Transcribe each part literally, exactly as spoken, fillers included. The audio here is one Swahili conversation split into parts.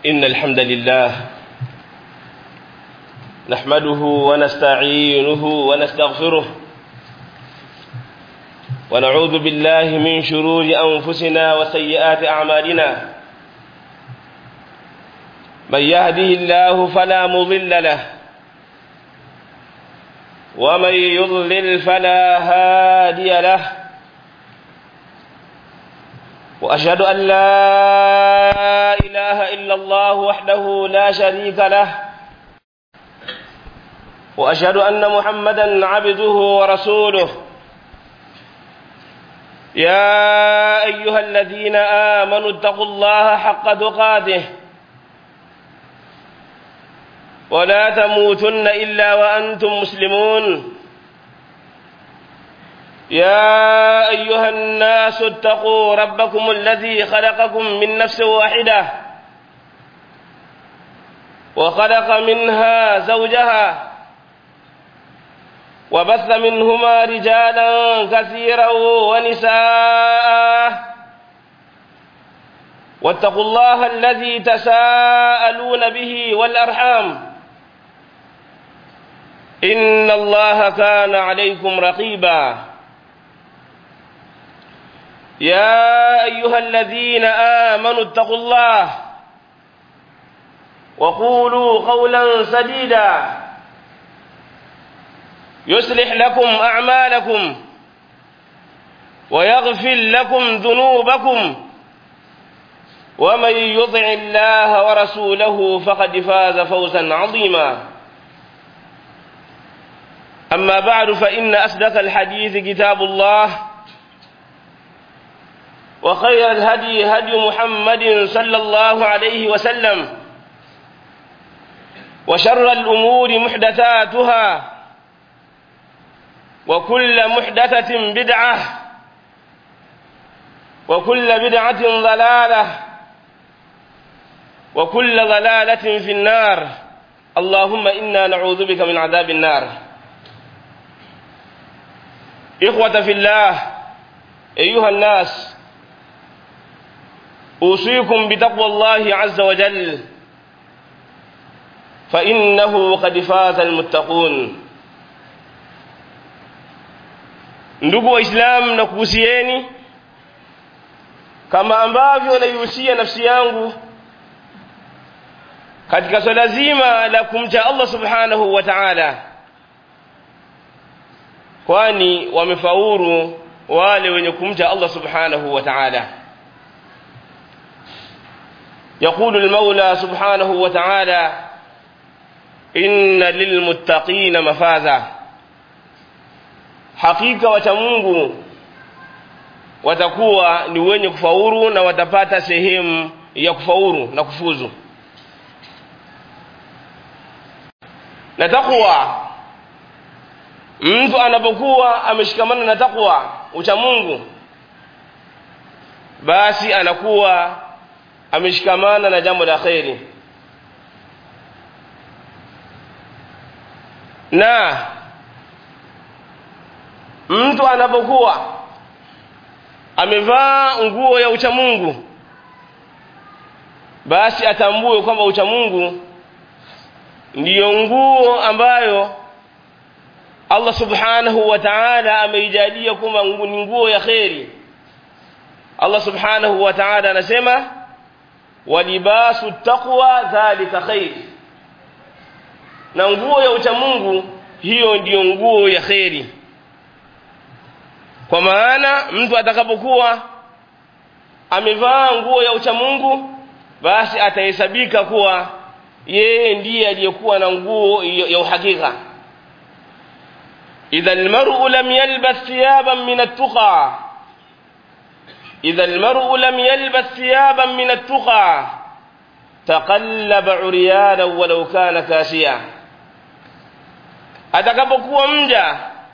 إن الحمد لله نحمده ونستعينه ونستغفره ونعوذ بالله من شرور أنفسنا وسيئات أعمالنا من يهده الله فلا مضل له ومن يضلل فلا هادي له وأشهد أن لا إله إلا الله وحده لا شريك له وأشهد أن محمدا عبده ورسوله يا أيها الذين آمنوا اتقوا الله حق تقاته ولا تموتن إلا وأنتم مسلمون يا أيها الناس اتقوا ربكم الذي خلقكم من نفس واحدة وخلق منها زوجها وبث منهما رجالا كثيرا ونساء واتقوا الله الذي تساءلون به والأرحام إن الله كان عليكم رقيبا يا أيها الذين آمنوا اتقوا الله وقولوا قولا سديدا يصلح لكم أعمالكم ويغفر لكم ذنوبكم ومن يطع الله ورسوله فقد فاز فوزا عظيما أما بعد فإن أصدق الحديث كتاب الله وخير الهدي هدي محمد صلى الله عليه وسلم وشر الأمور محدثاتها وكل محدثة بدعة وكل بدعة ضلالة وكل ضلالة في النار اللهم إنا نعوذ بك من عذاب النار. إخوة في الله أيها الناس، أوصيكم بتقوى الله عز وجل فإنه قد فاز المتقون. Ndugu waislamu, nakuhusieni kama ambavyo naihusia nafsi yangu katika swala zima la kumcha Allah subhanahu wa ta'ala, kwani wamefaulu wale wenye kumcha Allah subhanahu wa ta'ala. يقول المولى سبحانه وتعالى إن للمتقين مفازا، hakika wacha Mungu watakuwa ni wenye kufaulu na watapata sehemu ya kufaulu na kufuzu. Na takwa, mtu anapokuwa ameshikamana na takwa, ucha Mungu, basi anakuwa ameshikamana na jambo la khairi. Na mtu anapokuwa amevaa nguo ya ucha Mungu, basi atambue kwamba ucha Mungu ndiyo nguo ambayo Allah subhanahu wa ta'ala ameijalia kama ni nguo ya khairi. Allah subhanahu wa ta'ala anasema walibasu taqwa dhalika khair, na nguo ya ucha Mungu hiyo ndiyo nguo ya khairi. Kwa maana mtu atakapokuwa amevaa nguo ya ucha Mungu, basi atahesabika kuwa yeye ndiye aliyekuwa na nguo ya uhakika. idha almar'u lam yalbas thiyaban min at-tuqa idha almar'u lam yalbas thiyaban min at-tuqa taqallaba 'uryana walau kana kasiya, atakapokuwa mja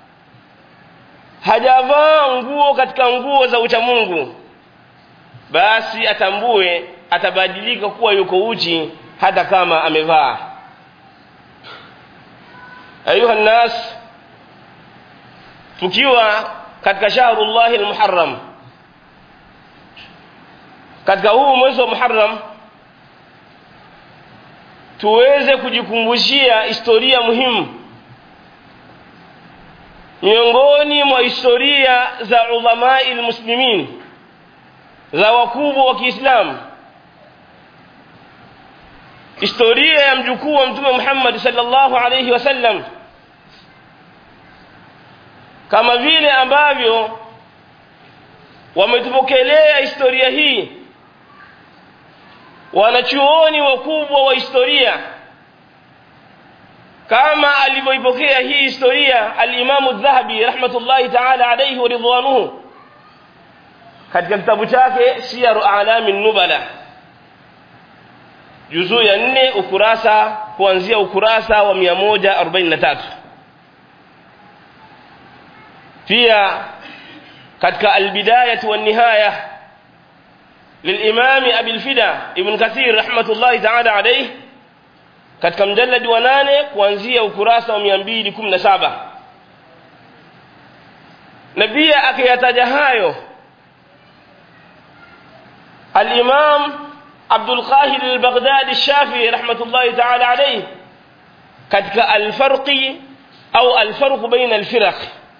hajavaa nguo katika nguo za ucha Mungu, basi atambue atabadilika kuwa yuko uchi hata kama amevaa. Ayuha nas, tukiwa katika shahrullahi al-muharram, katika huu mwezi wa Muharram tuweze kujikumbushia historia muhimu miongoni mwa historia za ulamai almuslimin, za wakubwa wa Kiislamu, historia ya mjukuu wa Mtume Muhammad sallallahu alayhi wasallam, kama vile ambavyo wametupokelea historia hii wanachuoni wakubwa wa historia, kama alivyoipokea hii historia al-Imam adh-Dhahabi rahmatullahi ta'ala alayhi wa ridwanuhu katika kitabu chake Siyar A'lam an-Nubala, juzuu ya nne ukurasa kuanzia ukurasa wa mia moja arobaini na tatu. pia katika al-Bidayah wa an-Nihayah للإمام أبي الفدا ابن كثير رحمة الله تعالى عليه katika mjalladi wa nane kuanzia ukurasa wa mia mbili kumi na saba. Na pia akiyataja hayo al-Imam Abdul Qahir al-Baghdadi al-Shafi'i rahmatullahi ta'ala alayhi katika al-Farqi au al-Farq baina al-Firaq.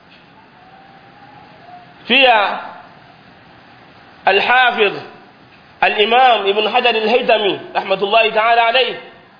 pia al-Hafiz الإمام ابن حجر الهيثمي رحمة الله تعالى عليه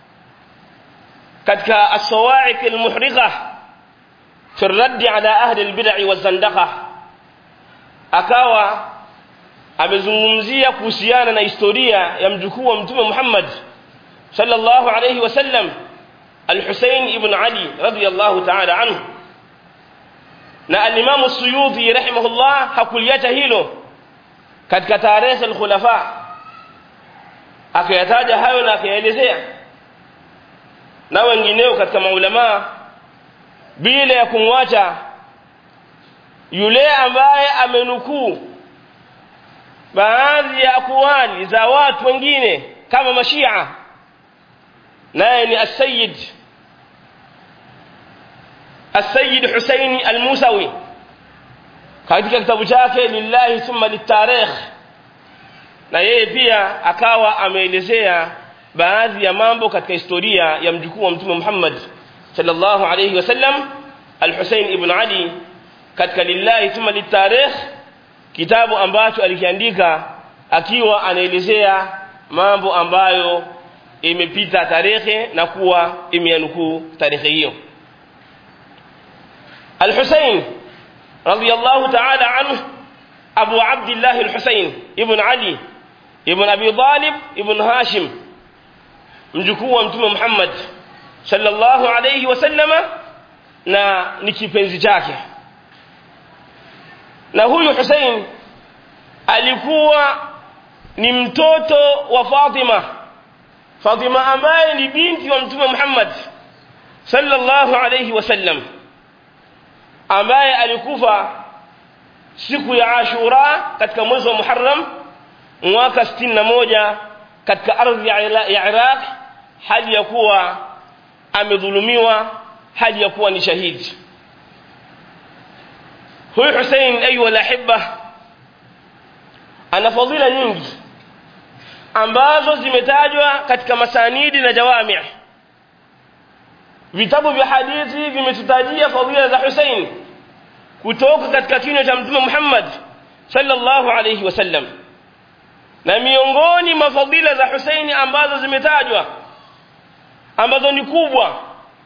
كتك الصواعق المحرقة في الرد على أهل البدع والزندقة akawa amezungumzia kuhusiana na historia ya mjukuu wa Mtume Muhammad sallallahu alayhi wasallam al-Husayn ibn Ali radiyallahu ta'ala anhu. Na al-Imam as-Suyuti rahimahullah hakuliacha hilo katika Tarikh al-Khulafa, akayataja hayo na akaelezea, na wengineo katika maulama, bila ya kumwacha yule ambaye amenukuu baadhi ya akwali za watu wengine kama mashia, naye ni as-Sayyid as-Sayyid Husaini al-Musawi katika kitabu chake Lillahi thumma lit-Tarikh, na yeye pia akawa ameelezea baadhi ya mambo katika historia ya mjukuu wa Mtume Muhammad sallallahu alayhi wasallam al-Husayn ibn Ali katika Lillahi thumma lit-Tarikh, kitabu ambacho alikiandika akiwa anaelezea mambo ambayo imepita tarehe na kuwa imeanukuu tarehe hiyo. Al-Husayn radiyallahu ta'ala anhu Abu Abdullah al-Husayn ibn Ali ibn Abi Talib ibn Hashim, mjukuu wa Mtume Muhammad sallallahu alayhi wasallama, na ni kipenzi chake. Na huyu Husayn alikuwa ni mtoto wa Fatima, Fatima ambaye ni binti wa Mtume Muhammad sallallahu alayhi wasallam, ambaye alikufa siku ya Ashura katika mwezi wa Muharram mwaka sitini na moja katika ardhi ya Iraq, hali ya kuwa amedhulumiwa, hali ya kuwa ni shahidi. Huyu Husayn ayu alahibba ana fadhila nyingi ambazo zimetajwa katika masanidi na jawami'. Vitabu vya hadithi vimetutajia fadhila za Husayn kutoka katika kinywa cha Mtume Muhammad sallallahu alayhi wasallam. Na miongoni mwa fadhila za Husayn ambazo zimetajwa, ambazo ni kubwa,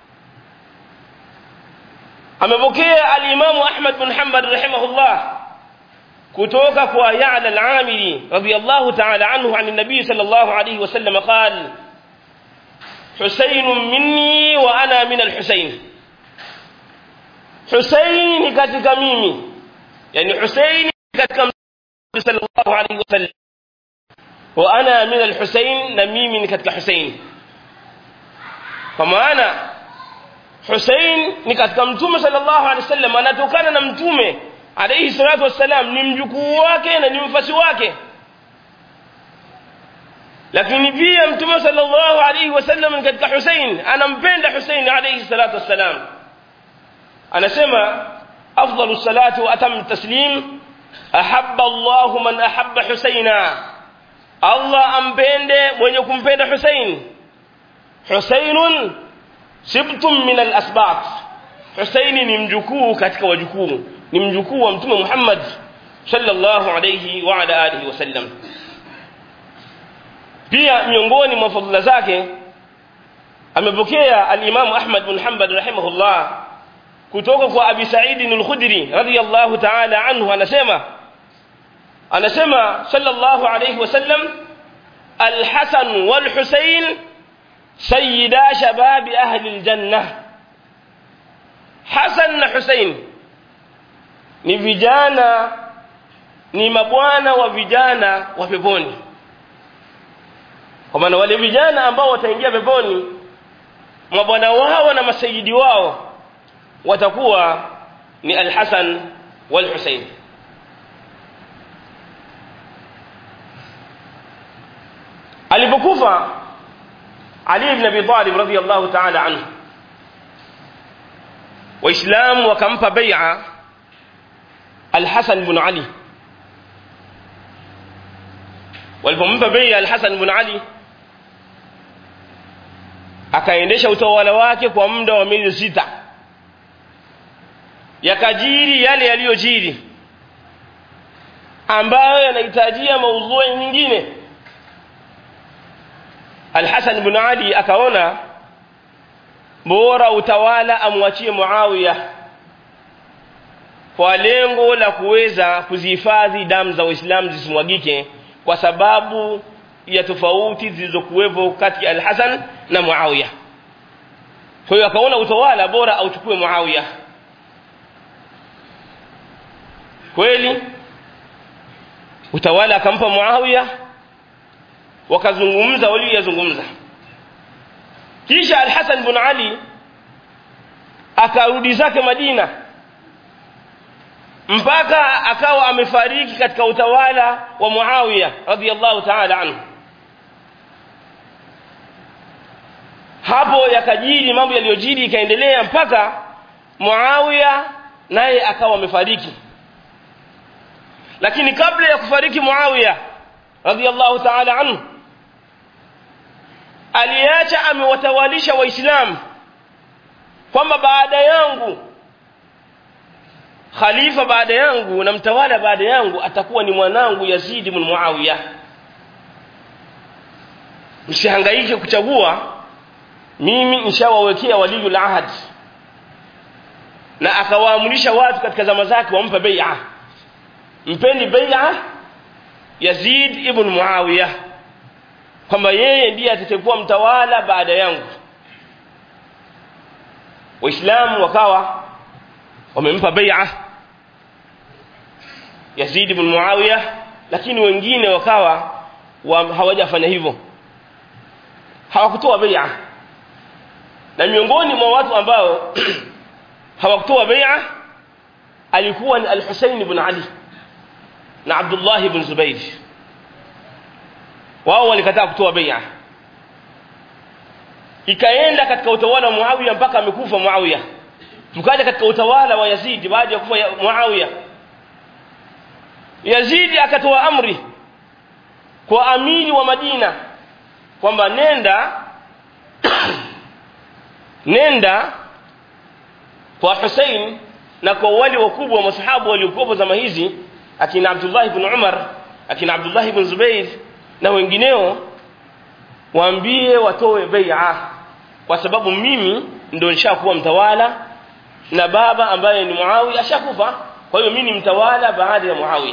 amepokea al-Imam Ahmad bin Hanbal rahimahullah kutoka kwa Ya'la al-Amili radiyallahu ta'ala anhu an an-nabi sallallahu alayhi wasallam qala Husayn minni wa ana min al-Husayn. Husayn ni katika mimi, yani Husayn katika Mtume sallallahu alayhi wasallam, wa ana min al-Husayn, na mimi ni katika Husayn. Kwa maana Husayn ni katika Mtume sallallahu alayhi wasallam, anatokana na Mtume alayhi salatu wassalam, ni mjukuu wake na ni mfasi wake. Lakini pia Mtume sallallahu alayhi wasallam katika Husayn anampenda Husayn alayhi salatu wassalam, anasema afdalu salatu wa atam taslim ahabba Allah man ahabba Husayna, Allah ampende mwenye kumpenda Husayn. Husainun sibtum min al-asbat, Husaini ni mjukuu katika wajukuu, ni mjukuu wa Mtume Muhammad sallallahu alayhi wa ala alihi wasallam. Pia miongoni mwa fadhila zake amepokea al-Imam Ahmad bin Hanbal rahimahullah kutoka kwa Abi Sa'id al-Khudri radiyallahu ta'ala anhu, anasema anasema sallallahu alayhi wasallam, al-Hasan wal-Husayn sayyida shabab ahli al-jannah. Hasan na Husayn ni vijana, ni mabwana wa vijana wa peponi. Kwa maana wale vijana ambao wataingia peponi, mabwana wao na masayidi wao watakuwa ni al-Hasan wal-Husayn. Alipokufa Ali ibn Abi Talib radiyallahu ta'ala anhu, Waislamu wakampa bai'a al-Hasan ibn Ali. Walipompa bai'a al-Hasan ibn Ali, akaendesha utawala wake kwa muda wa miezi sita. Yakajiri yale yaliyojiri ambayo yanahitajia maudhui nyingine. Al-Hasan ibn Ali akaona bora utawala amwachie Muawiya kwa lengo la kuweza kuzihifadhi damu za Waislamu zisimwagike kwa sababu ya tofauti zilizokuwepo kati ya Al-Hasan na Muawiya. Kwa hiyo akaona utawala bora auchukue Muawiya. Kweli utawala akampa Muawiya, wakazungumza waliyozungumza. Kisha Al-Hasan ibn Ali akarudi zake Madina mpaka akawa amefariki katika utawala wa Muawiya radhiyallahu ta'ala anhu. Hapo yakajiri mambo yaliyojiri, ikaendelea mpaka Muawiya naye akawa amefariki. Lakini kabla ya kufariki Muawiya radhiyallahu ta'ala anhu, aliacha amewatawalisha Waislamu kwamba baada yangu, khalifa baada yangu na mtawala baada yangu atakuwa ni mwanangu Yazid ibn Muawiya. Msihangaike kuchagua, mimi nishawawekea waliyul ahad. Na akawaamrisha watu katika zama zake wampe bai'a, mpeni bai'a Yazid ibn Muawiya kwamba yeye ndiye atakayekuwa mtawala baada yangu. Waislamu wakawa wamempa bai'a Yazid ibn Muawiya, lakini wengine wakawa wa hawajafanya hivyo, hawakutoa bai'a. Na miongoni mwa watu ambao hawakutoa bai'a alikuwa ni Al-Husayn ibn Ali na Abdullah ibn Zubayr. Wao walikataa kutoa bai'a. Ikaenda katika utawala wa Muawiya mpaka amekufa Muawiya. Tukaja katika utawala wa Yazid baada ya kufa Muawiya. Yazid akatoa amri kwa amiri wa Madina kwamba nenda nenda kwa Hussein na kwa wale wakubwa wa masahabu waliokuwa zama hizi, akina Abdullah ibn Umar, akina Abdullah ibn Zubayr na wengineo, waambie watoe bai'a kwa sababu mimi ndio nishakuwa mtawala na baba ambaye ni Muawiya ashakufa, kwa hiyo mimi ni mtawala baada ya Muawiya.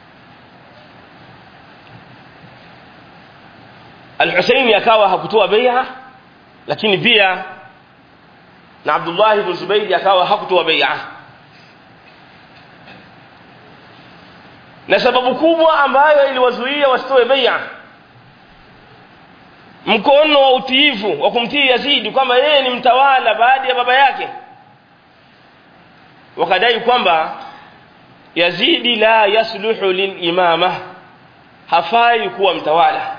Al-Husayn akawa hakutoa bai'a, lakini pia na Abdullah ibn Zubayr akawa hakutoa bai'a. Na sababu kubwa ambayo iliwazuia wasitoe bai'a, mkono wa utiifu wa kumtii Yazid kwamba yeye ni mtawala baada ya baba yake. Wakadai kwamba Yazid la yasluhu lil-imama, hafai kuwa mtawala.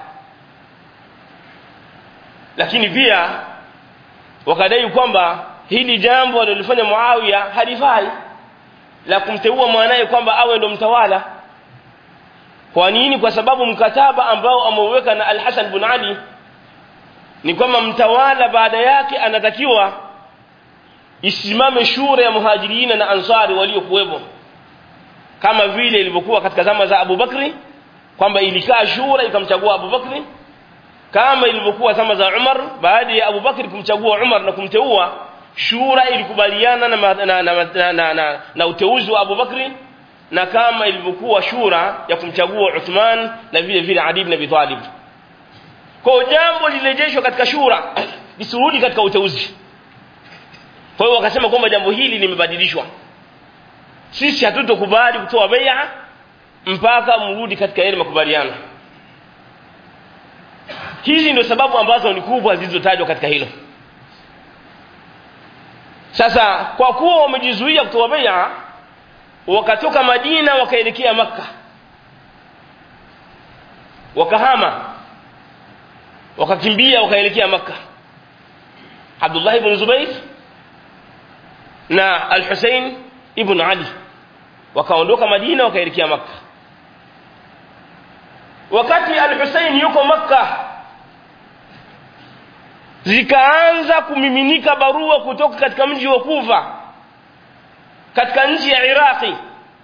Lakini pia wakadai kwamba hili jambo alilofanya Muawiya halifai la kumteua mwanae kwamba awe ndo mtawala. Kwa nini? Kwa sababu mkataba ambao ameuweka na Al-Hasan ibn Ali ni kwamba mtawala baada yake anatakiwa isimame shura ya muhajirina na ansari waliokuwepo, kama vile ilivyokuwa katika zama za Abu Bakri kwamba ilikaa shura ikamchagua Abu Bakri, kama ilivyokuwa zama za Umar baada ya Abu Bakri kumchagua Umar na kumteua, shura ilikubaliana na na, na, na, na, na, na uteuzi wa Abu Bakri, na kama ilivyokuwa shura ya kumchagua Uthman na vile vile Ali ibn Abi Talib. Kwa jambo lilirejeshwa katika shura lisirudi katika uteuzi. Kwa hiyo wakasema kwamba jambo hili limebadilishwa, sisi hatutokubali kutoa bai'a mpaka mrudi katika yale makubaliano. Hizi ndio sababu ambazo ni kubwa zilizotajwa katika hilo. Sasa kwa kuwa wamejizuia kutoa bai'a, wakatoka Madina wakaelekea Makka, wakahama wakakimbia wakaelekea Makka. Abdullah ibn Zubayr na Al-Husayn ibn Ali wakaondoka Madina wakaelekea Makka. Wakati Al-Husayn yuko Makka, zikaanza kumiminika barua kutoka katika mji wa Kufa katika nchi ya Iraqi.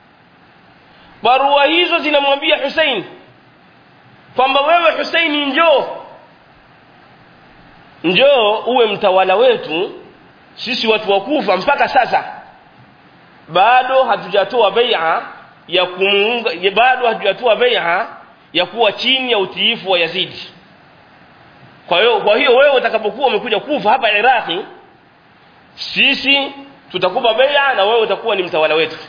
Barua hizo zinamwambia Hussein kwamba wewe Hussein, njoo njoo uwe mtawala wetu, sisi watu wa Kufa mpaka sasa bado hatujatoa bai'a ya kumunga, bado hatujatoa bai'a ya kuwa chini ya utiifu wa Yazid. Kwa hiyo kwa hiyo wewe utakapokuwa umekuja Kufa hapa Iraqi, sisi tutakupa bai'a na wewe utakuwa ni mtawala wetu.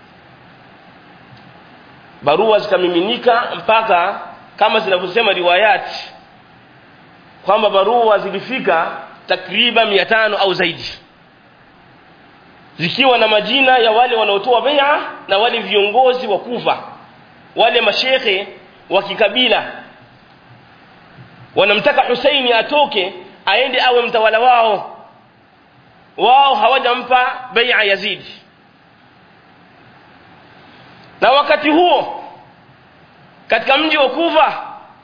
Barua zikamiminika mpaka kama zinavyosema riwayati kwamba barua zilifika takriban mia tano au zaidi, zikiwa na majina ya wale wanaotoa bai'a na wale viongozi wa Kufa, wale mashekhe wa kikabila wanamtaka Husaini atoke aende awe mtawala wao. Wao hawajampa bai'a Yazid. Na wakati huo katika mji wa Kufa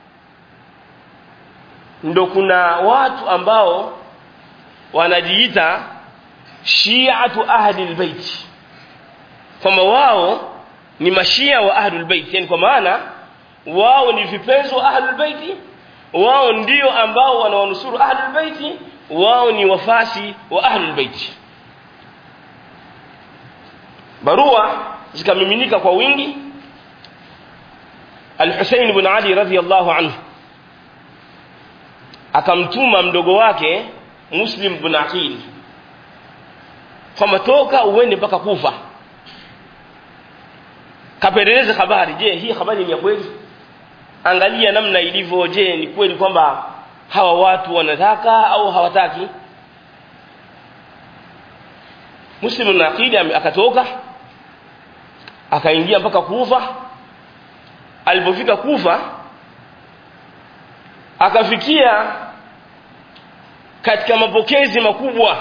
ndo kuna watu ambao wanajiita Shi'atu ahli albayt, kama wao ni mashia wa ahli albayt, yani kwa maana wao ni vipenzi wa ahli albayt, wao ndio ambao wanawanusuru ahli albayt, wao ni wafasi wa ahli albayt. Barua zikamiminika kwa wingi. Al-Husayn ibn Ali radhiyallahu anhu akamtuma mdogo wake Muslim ibn Aqil kama toka uende mpaka Kufa kapeleleze habari. Je, hii habari ni ya kweli? Angalia namna ilivyo. Je, ni kweli kwamba hawa watu wanataka au hawataki? Muslim ibn Aqil akatoka akaingia mpaka Kufa. Alipofika Kufa akafikia katika mapokezi makubwa,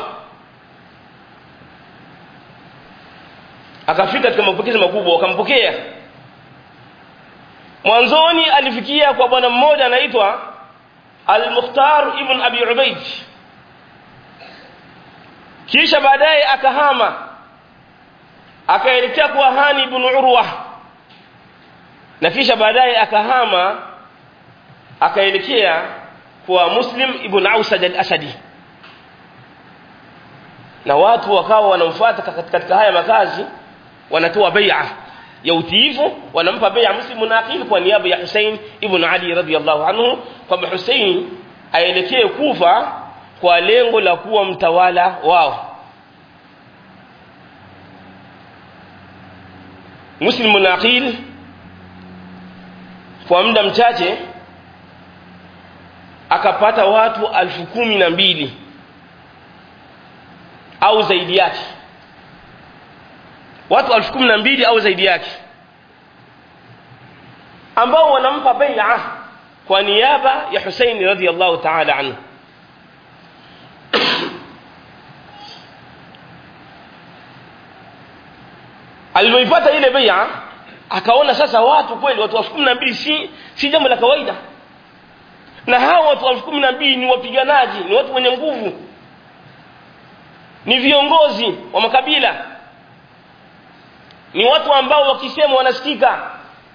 akafika katika mapokezi makubwa wakampokea. Mwanzoni alifikia kwa bwana mmoja anaitwa Al-Mukhtar ibn Abi Ubayd, kisha baadaye akahama akaelekea kwa Hani ibn Urwa, na kisha baadaye akahama akaelekea kwa Muslim ibn Ausad al-Asadi, na watu wakawa wanamfuata katika haya makazi, wanatoa bai'a ya utiifu, wanampa bai'a Muslim ibn Aqil kwa niaba ya Hussein ibn Ali radhiyallahu anhu, kwamba Hussein aelekee Kufa kwa lengo la kuwa mtawala wao. Muslim ibn Aqil kwa muda mchache akapata watu elfu kumi na mbili au zaidi yake, watu elfu kumi na mbili au zaidi yake, ambao wanampa bai'a kwa niaba ya Hussein radhiyallahu ta'ala anhu. Alipoipata ile bai'a akaona sasa watu kweli, watu elfu kumi na mbili si si jambo la kawaida. Na hao watu elfu kumi na mbili ni wapiganaji, ni watu wenye nguvu, ni viongozi wa makabila, ni watu ambao wakisema wanasikika.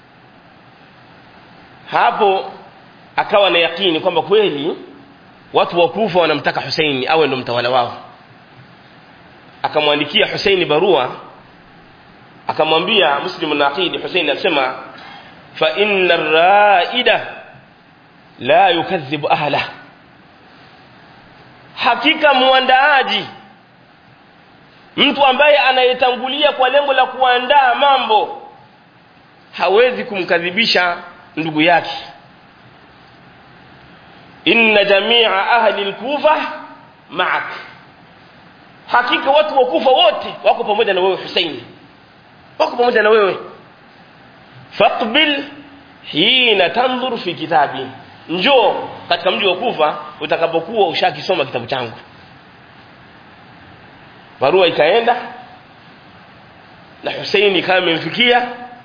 Hapo akawa na yakini kwamba kweli watu wa Kufa wanamtaka Hussein awe ndo mtawala wao. Akamwandikia Hussein barua, akamwambia Muslim al-Aqid, Hussein alisema fa inna ar-ra'ida la yukadhibu ahla, hakika muandaaji, mtu ambaye anayetangulia kwa lengo la kuandaa mambo, hawezi kumkadhibisha ndugu yake. Inna jami'a ahli al-Kufa ma'ak, hakika watu wa Kufa wote wako pamoja na wewe Hussein, wako pamoja na wewe. Faqbil hina tanzur fi kitabi, njoo katika mji wa Kufa utakapokuwa ushakisoma kitabu changu. Barua ikaenda na Hussein kama amemfikia,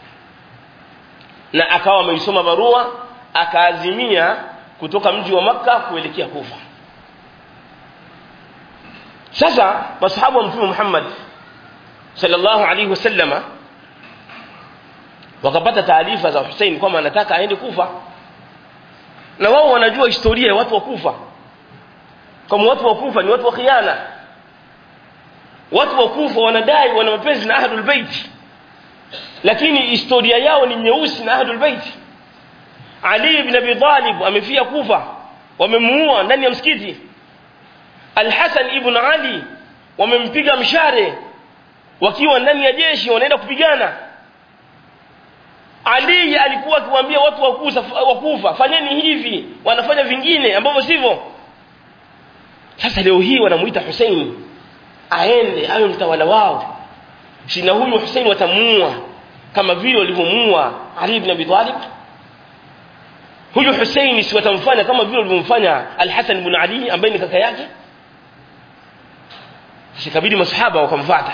na akawa ameisoma barua, akaazimia kutoka mji wa Makka kuelekea Kufa. Sasa masahaba wa Mtume Muhammad sallallahu alaihi wasallama wakapata taarifa za Hussein kwamba anataka aende Kufa, na wao wanajua historia ya watu wa Kufa, kama watu wa Kufa ni watu wa khiana. Watu wa Kufa wanadai wana mapenzi na Ahlul Bait, lakini historia yao ni nyeusi na Ahlul Bait. Ali ibn Abi Talib amefia Kufa, wamemuua ndani ya msikiti. Al-Hasan ibn Ali wamempiga mshare wakiwa ndani ya jeshi wanaenda kupigana. Ali alikuwa akiwaambia watu wa Kufa fanyeni hivi, wanafanya vingine ambavyo sivyo. Sasa leo hii wanamuita Hussein aende awe mtawala wao. Sina huyu Hussein watamuua kama vile walivyomuua Ali ibn Abi Talib. Huyu Hussein si watamfanya kama vile walivyomfanya Al-Hasan ibn Ali ambaye ni kaka yake. Sikabidi masahaba wakamfuata.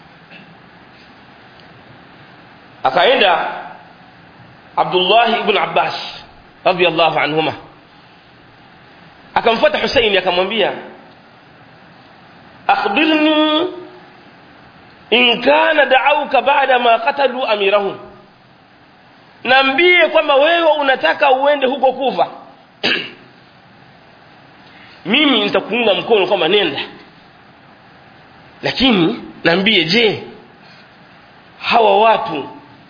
Akaenda Abdullah ibn Abbas radiyallahu anhuma, akamfuata Hussein akamwambia akhbirni in kana da'auka ba'da ma qatalu amirahum, naambie kwamba wewe unataka uende huko Kufa mimi nitakuunga mkono kama nenda, lakini naambie, je, hawa watu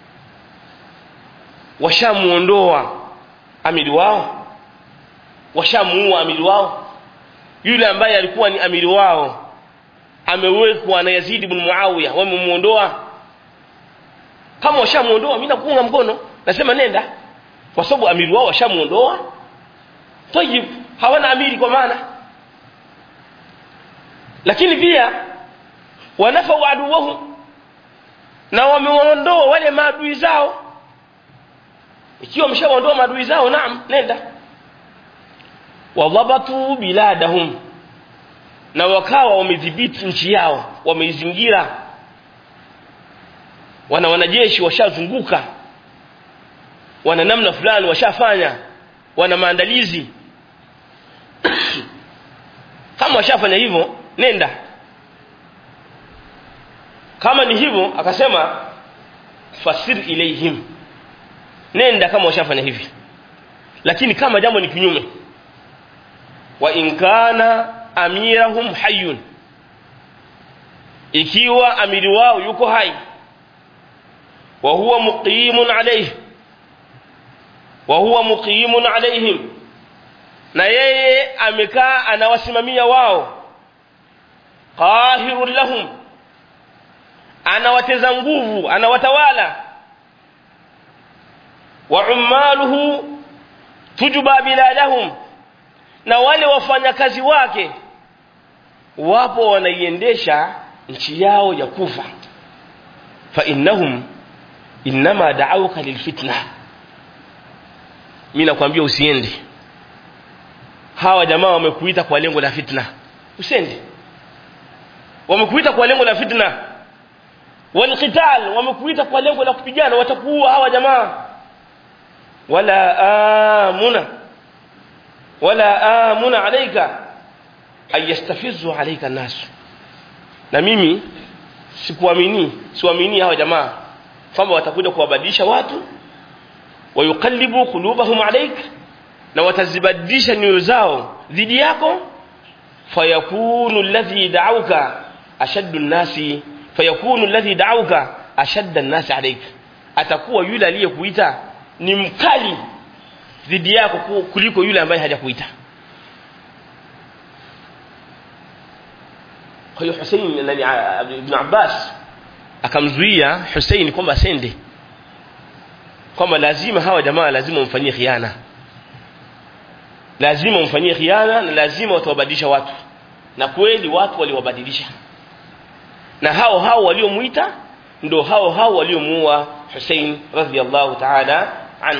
washamuondoa amiri wao? Washamuua amiri wao? Yule ambaye alikuwa ni amiri wao amewekwa na Yazid ibn Muawiya, wamemuondoa. Kama washamuondoa mimi nakuunga mkono, nasema nenda, kwa sababu amiri wao washamuondoa. Tayib, hawana amiri kwa maana. Lakini pia wanafa waduwahum, na wameondoa wale maadui zao. Ikiwa mshaondoa maadui zao, naam, nenda. Wadhabatu biladahum, na wakawa wamedhibiti nchi yao, wameizingira. Wana wanajeshi washazunguka, wana namna fulani washafanya, wana maandalizi. Kama washafanya hivyo, nenda. Kama ni hivyo, akasema fasir ilayhim, nenda kama washafanya hivi. Lakini kama jambo ni kinyume, wa in kana amirahum hayyun, ikiwa amiri wao yuko hai, wa huwa muqimun alayhi wa huwa muqimun alayhim, na yeye amekaa anawasimamia wao, qahirun lahum, anawateza nguvu, anawatawala, wa ummaluhu tujba biladahum, na wale wafanyakazi wake wapo wanaiendesha nchi yao ya Kufa. Fa innahum inma da'awka lilfitna, mimi nakwambia usiende. Hawa jamaa wamekuita kwa lengo la fitna, usiende. Wamekuita kwa lengo la fitna, walqital, wamekuita kwa lengo la kupigana, watakuua hawa jamaa. Wala amuna, wala amuna alayka ay yastafizu alayka an-nas. Na mimi sikuamini siamini hawa jamaa kwamba watakuja kuwabadilisha watu wayuqallibu qulubahum alayka, na watazibadilisha nyoyo zao dhidi yako. Fayakunu alladhi da'awka ashaddu an-nasi fayakunu alladhi da'awka ashadda an-nasi alayka, atakuwa yule aliyekuita ni mkali dhidi yako kuliko yule ambaye hajakuita. Kwa hiyo Hussein ibn Abbas akamzuia Hussein kwamba asende, kwamba lazima hawa jamaa lazima umfanyie khiana, lazima umfanyie khiana na lazima watawabadilisha watu. Na kweli watu waliwabadilisha, na hao hao waliomuita ndio hao hao waliomuua Hussein radhiyallahu ta'ala anhu.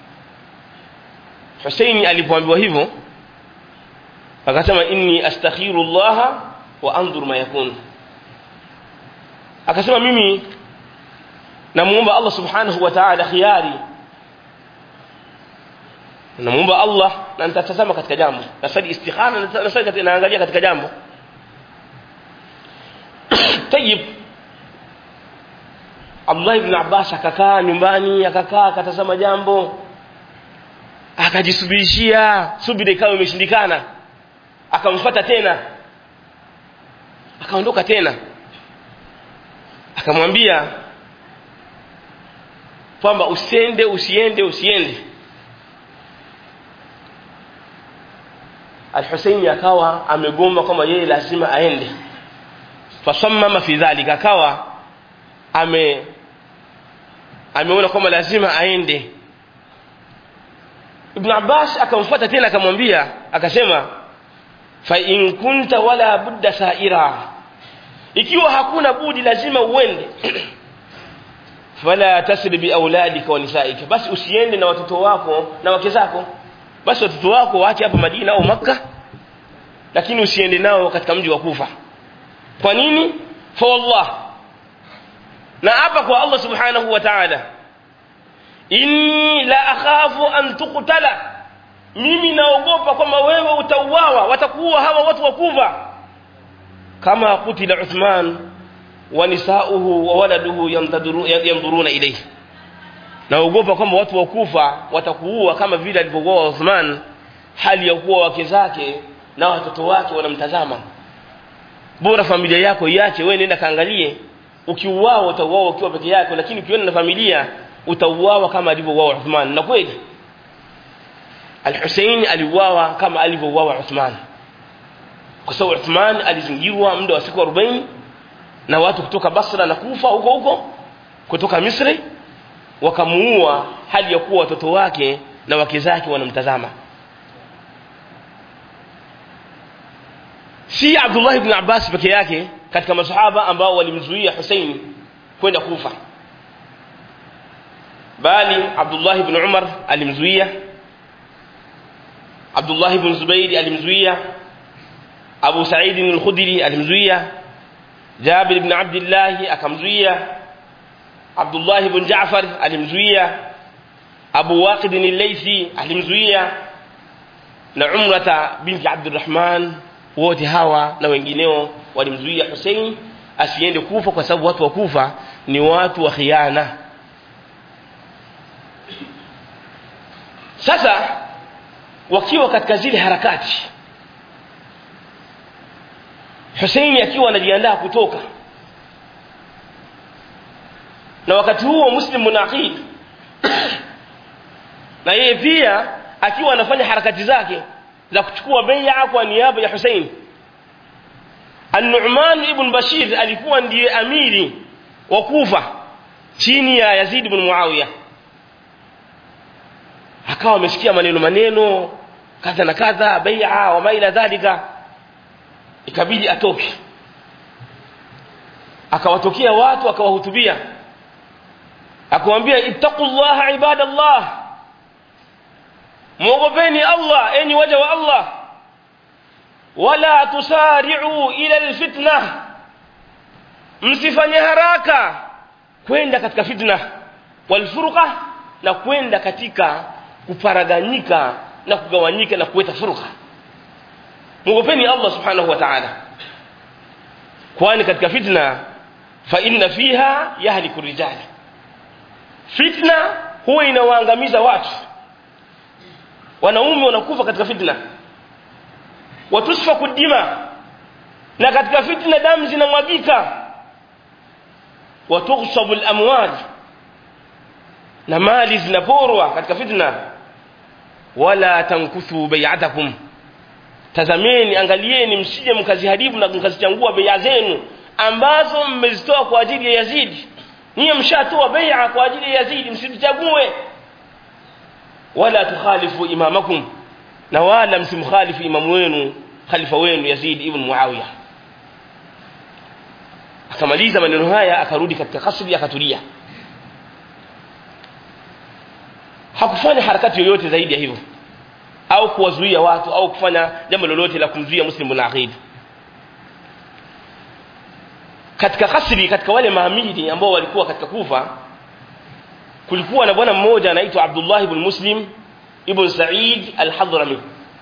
Hussein alipoambiwa hivyo akasema inni astakhiru Allah wa anzur ma yakun, akasema mimi namuomba Allah subhanahu wa ta'ala khiyari, namuomba Allah na nitatazama katika jambo, nasali istikhara na nasali naangalia katika jambo. Tayib, Abdullah ibn Abbas akakaa nyumbani, akakaa akatazama jambo, akajisubirishia, subira ikawa imeshindikana, akamfuata tena, akaondoka tena, akamwambia kwamba usende usiende usiende. Al-Husayn akawa amegoma kwamba yeye lazima aende, fasammama fi dhalika, akawa ame ameona kwamba lazima aende. Ibn Abbas akamfuata tena akamwambia, akasema fa in kunta wala budda sa'ira, ikiwa hakuna budi lazima uende, fala tasri bi auladika wa nisaika, basi usiende na watoto wako na wake zako. Basi watoto wako waache hapa Madina au Makka, lakini usiende nao katika mji wa Kufa. Kwa nini? Fa wallah, na hapa kwa Allah subhanahu wa ta'ala, inni la akhafu an tuqtala, mimi naogopa kwamba wewe utauawa, watakuua hawa watu wa Kufa kama kutila Uthman wa nisauhu wa waladuhu yanzuruna ilayhi. Naogopa kwamba watu wa Kufa watakuua kama vile alivyouawa Uthman, hali ya kuwa wake zake na watoto wake wanamtazama. Bora familia yako iache, wewe nenda kaangalie, ukiuawa utauawa ukiwa peke yako, lakini ukiona na familia utauawa kama alivyouawa Uthman. Na kweli Al-Husayn aliuawa kama alivyouawa Uthman, kwa sababu Uthman alizingirwa muda wa siku arobaini na watu kutoka Basra na Kufa huko huko kutoka Misri, wakamuua hali ya kuwa watoto wake na wake zake wanamtazama. Si Abdullah ibn Abbas peke yake katika masahaba ambao walimzuia Hussein kwenda Kufa, bali Abdullah ibn Umar alimzuia, Abdullah ibn Zubair alimzuia, Abu Sa'id al-Khudri alimzuia, Jabir ibn Abdullah akamzuia, Abdullah ibn Ja'far alimzuia, Abu Waqid al-Laythi alimzuia, na Umrata binti Abdurrahman. Wote hawa na wengineo walimzuia Hussein asiende Kufa, kwa sababu watu wa Kufa ni watu wa khiana. Sasa wakiwa katika zile harakati, Hussein akiwa anajiandaa kutoka, na wakati huo Muslim munaqid na yeye pia akiwa anafanya harakati zake za kuchukua bai'a kwa niaba ya Hussein. An-Nu'man ibn Bashir alikuwa ndiye amiri wa Kufa chini ya Yazid ibn Muawiya. Akawa amesikia maneno maneno kadha na kadha, bai'a wa maila dhalika, ikabidi atoke. Akawatokea watu akawahutubia, akamwambia ittaqullaha ibadallah, muogopeni Allah enyi waja wa Allah, wala tusari'u ila alfitna, msifanye haraka kwenda katika fitna, walfurqa, na kwenda katika kuparaganyika na kugawanyika na kuleta furqa. Mugopeni Allah subhanahu wa ta'ala, kwani katika fitna fa inna fiha yahliku rijal, fitna huwa inawaangamiza watu, wanaume wanakufa katika fitna. Watusfaku dima, na katika fitna damu zinamwagika. Watughsabu al-amwal, na mali zinaporwa katika fitna. Wala tankuthu bai'atakum, tazameni, angalieni msije mkaziharibu na mkazichangua bai'a zenu ambazo mmezitoa kwa ajili ya Yazid. Ninyi mshatoa bai'a kwa ajili ya Yazid, msichague. Wala tukhalifu imamakum, na wala msimkhalifu imamu wenu, khalifa wenu Yazid ibn Muawiya. Akamaliza maneno haya, akarudi katika kasri, akatulia. Hakufanya harakati yoyote zaidi ya hivyo, au kuwazuia watu, au kufanya jambo lolote la kumzuia Muslim bin Aqil. Katika kasri, katika wale maamiri ambao walikuwa katika Kufa, kulikuwa na bwana mmoja anaitwa Abdullah ibn Muslim ibn Sa'id al-Hadrami.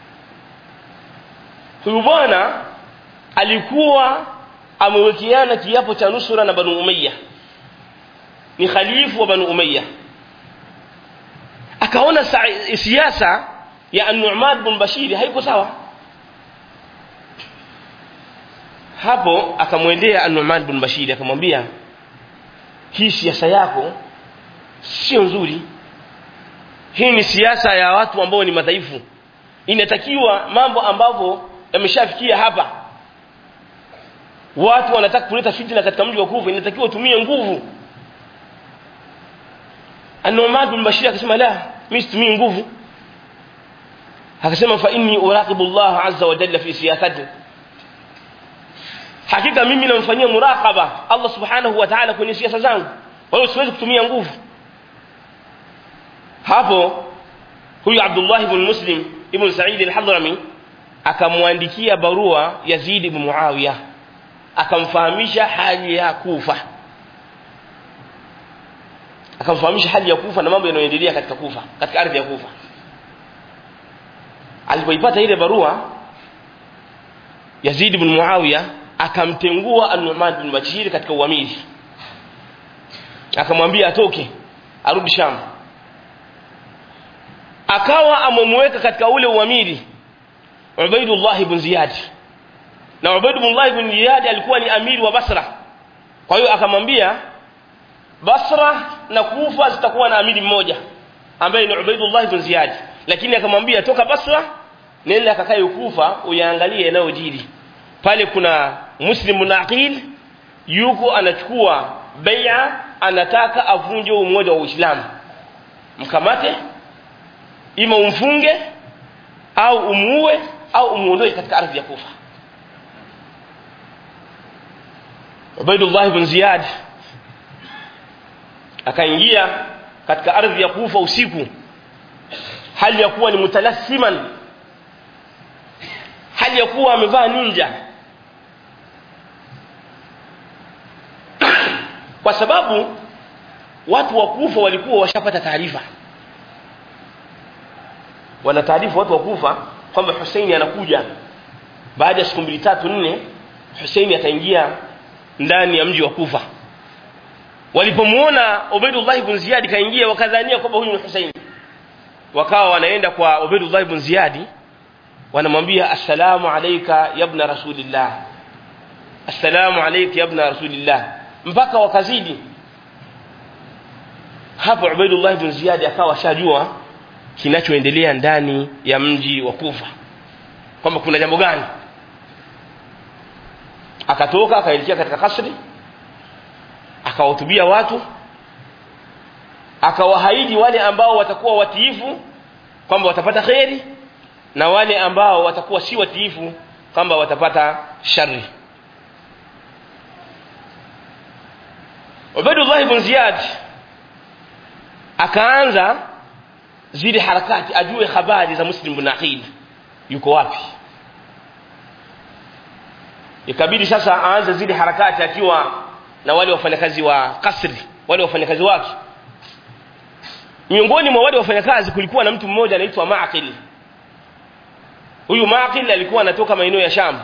Huyu bwana alikuwa amewekeana kiapo cha nusura na Banu Umayya, ni khalifu wa Banu Umayya. Akaona siasa ya An-Nu'man bin Bashir haiko sawa. Hapo akamwendea An-Nu'man bin Bashir akamwambia, hii siasa yako sio nzuri, hii ni siasa ya watu ambao ni madhaifu. Inatakiwa mambo ambavyo yameshafikia hapa, watu wanataka kuleta fitna katika mji wa Kufa, inatakiwa utumie nguvu. An-Nu'man bin Bashir akasema, la, mimi situmii nguvu. Akasema, fa inni uraqibu Allah azza wa jalla fi siyasati, hakika mimi namfanyia muraqaba Allah subhanahu wa ta'ala kwenye siasa zangu, wala siwezi kutumia nguvu. Hapo huyu Abdullah ibn Muslim ibn Sa'id al-Hadrami akamwandikia barua Yazid ibn Muawiya, akamfahamisha hali ya Kufa, akamfahamisha hali ya Kufa na mambo yanayoendelea katika Kufa, katika ardhi ya Kufa. Alipoipata ile barua, Yazid ibn Muawiya akamtengua An-Nu'man bin Bashir katika uamiri, akamwambia atoke arudi Sham. Akawa amemweka katika ule uamiri Ubaydullah ibn Ziyad, na Ubaydullah ibn Ziyad alikuwa ni amiri wa Basra. Kwa hiyo akamwambia Basra na Kufa zitakuwa na amiri mmoja ambaye ni Ubaydullah ibn Ziyad, lakini akamwambia toka Basra nenda akakae Kufa uyaangalie yanayojiri pale. Kuna Muslim bin Aqil yuko anachukua bai'a, anataka avunje umoja wa Uislamu, mkamate, ima umfunge au umuue au umuondoe katika ardhi ya Kufa. Ubaydullah ibn Ziyad akaingia katika ardhi ya Kufa usiku, hali ya kuwa ni mutalassiman, hali ya kuwa amevaa ninja, kwa sababu watu wa Kufa walikuwa washapata taarifa. Wana taarifa watu wa Kufa kwamba Hussein anakuja baada ya siku mbili tatu nne. Hussein ataingia ndani ya mji wa Kufa. Walipomuona Ubaydullah ibn Ziyad kaingia, wakadhania kwamba huyu ni Hussein. Wakawa wanaenda kwa Ubaydullah ibn Ziyad, wanamwambia assalamu alayka ya ibn rasulillah, assalamu alayka ya ibn rasulillah, mpaka wakazidi. Hapo Ubaydullah ibn Ziyad akawa shajua kinachoendelea ndani ya mji wa Kufa, kwamba kuna jambo gani. Akatoka akaelekea katika kasri, akawahutubia watu, akawaahidi wale ambao watakuwa watiifu kwamba watapata khairi, na wale ambao watakuwa si watiifu kwamba watapata shari. Ubaydullah ibn Ziyad akaanza zile harakati, ajue habari za Muslim bin Aqil yuko wapi. Ikabidi sasa aanze zile harakati akiwa na wale wafanyakazi wa kasri, wale wafanyakazi wake. Miongoni mwa wale wafanyakazi kulikuwa na mtu mmoja anaitwa Ma'qil huyu Maqil alikuwa anatoka maeneo ya Sham.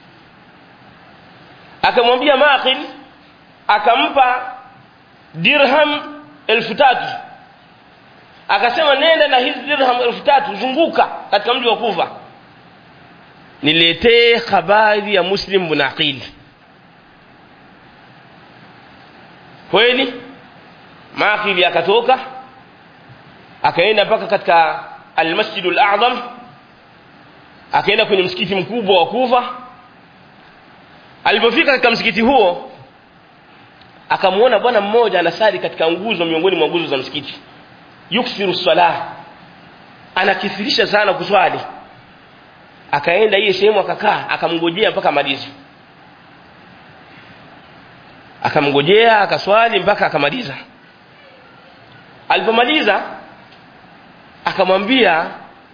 Akamwambia Maqil, akampa dirham elfu tatu. Akasema nenda na hizi dirham elfu tatu zunguka katika mji wa Kufa, niletee habari ya Muslim ibn Aqil. Kweli Maqil akatoka akaenda mpaka katika al-Masjid al-A'zam, akaenda kwenye msikiti mkubwa wa Kufa. Alipofika katika msikiti huo akamuona bwana mmoja anasali katika nguzo miongoni mwa nguzo za msikiti, yuksiru salah, anakithirisha sana kuswali. Akaenda hiyo sehemu akakaa, akamngojea mpaka malize. Akamngojea akaswali mpaka akamaliza. Alipomaliza akamwambia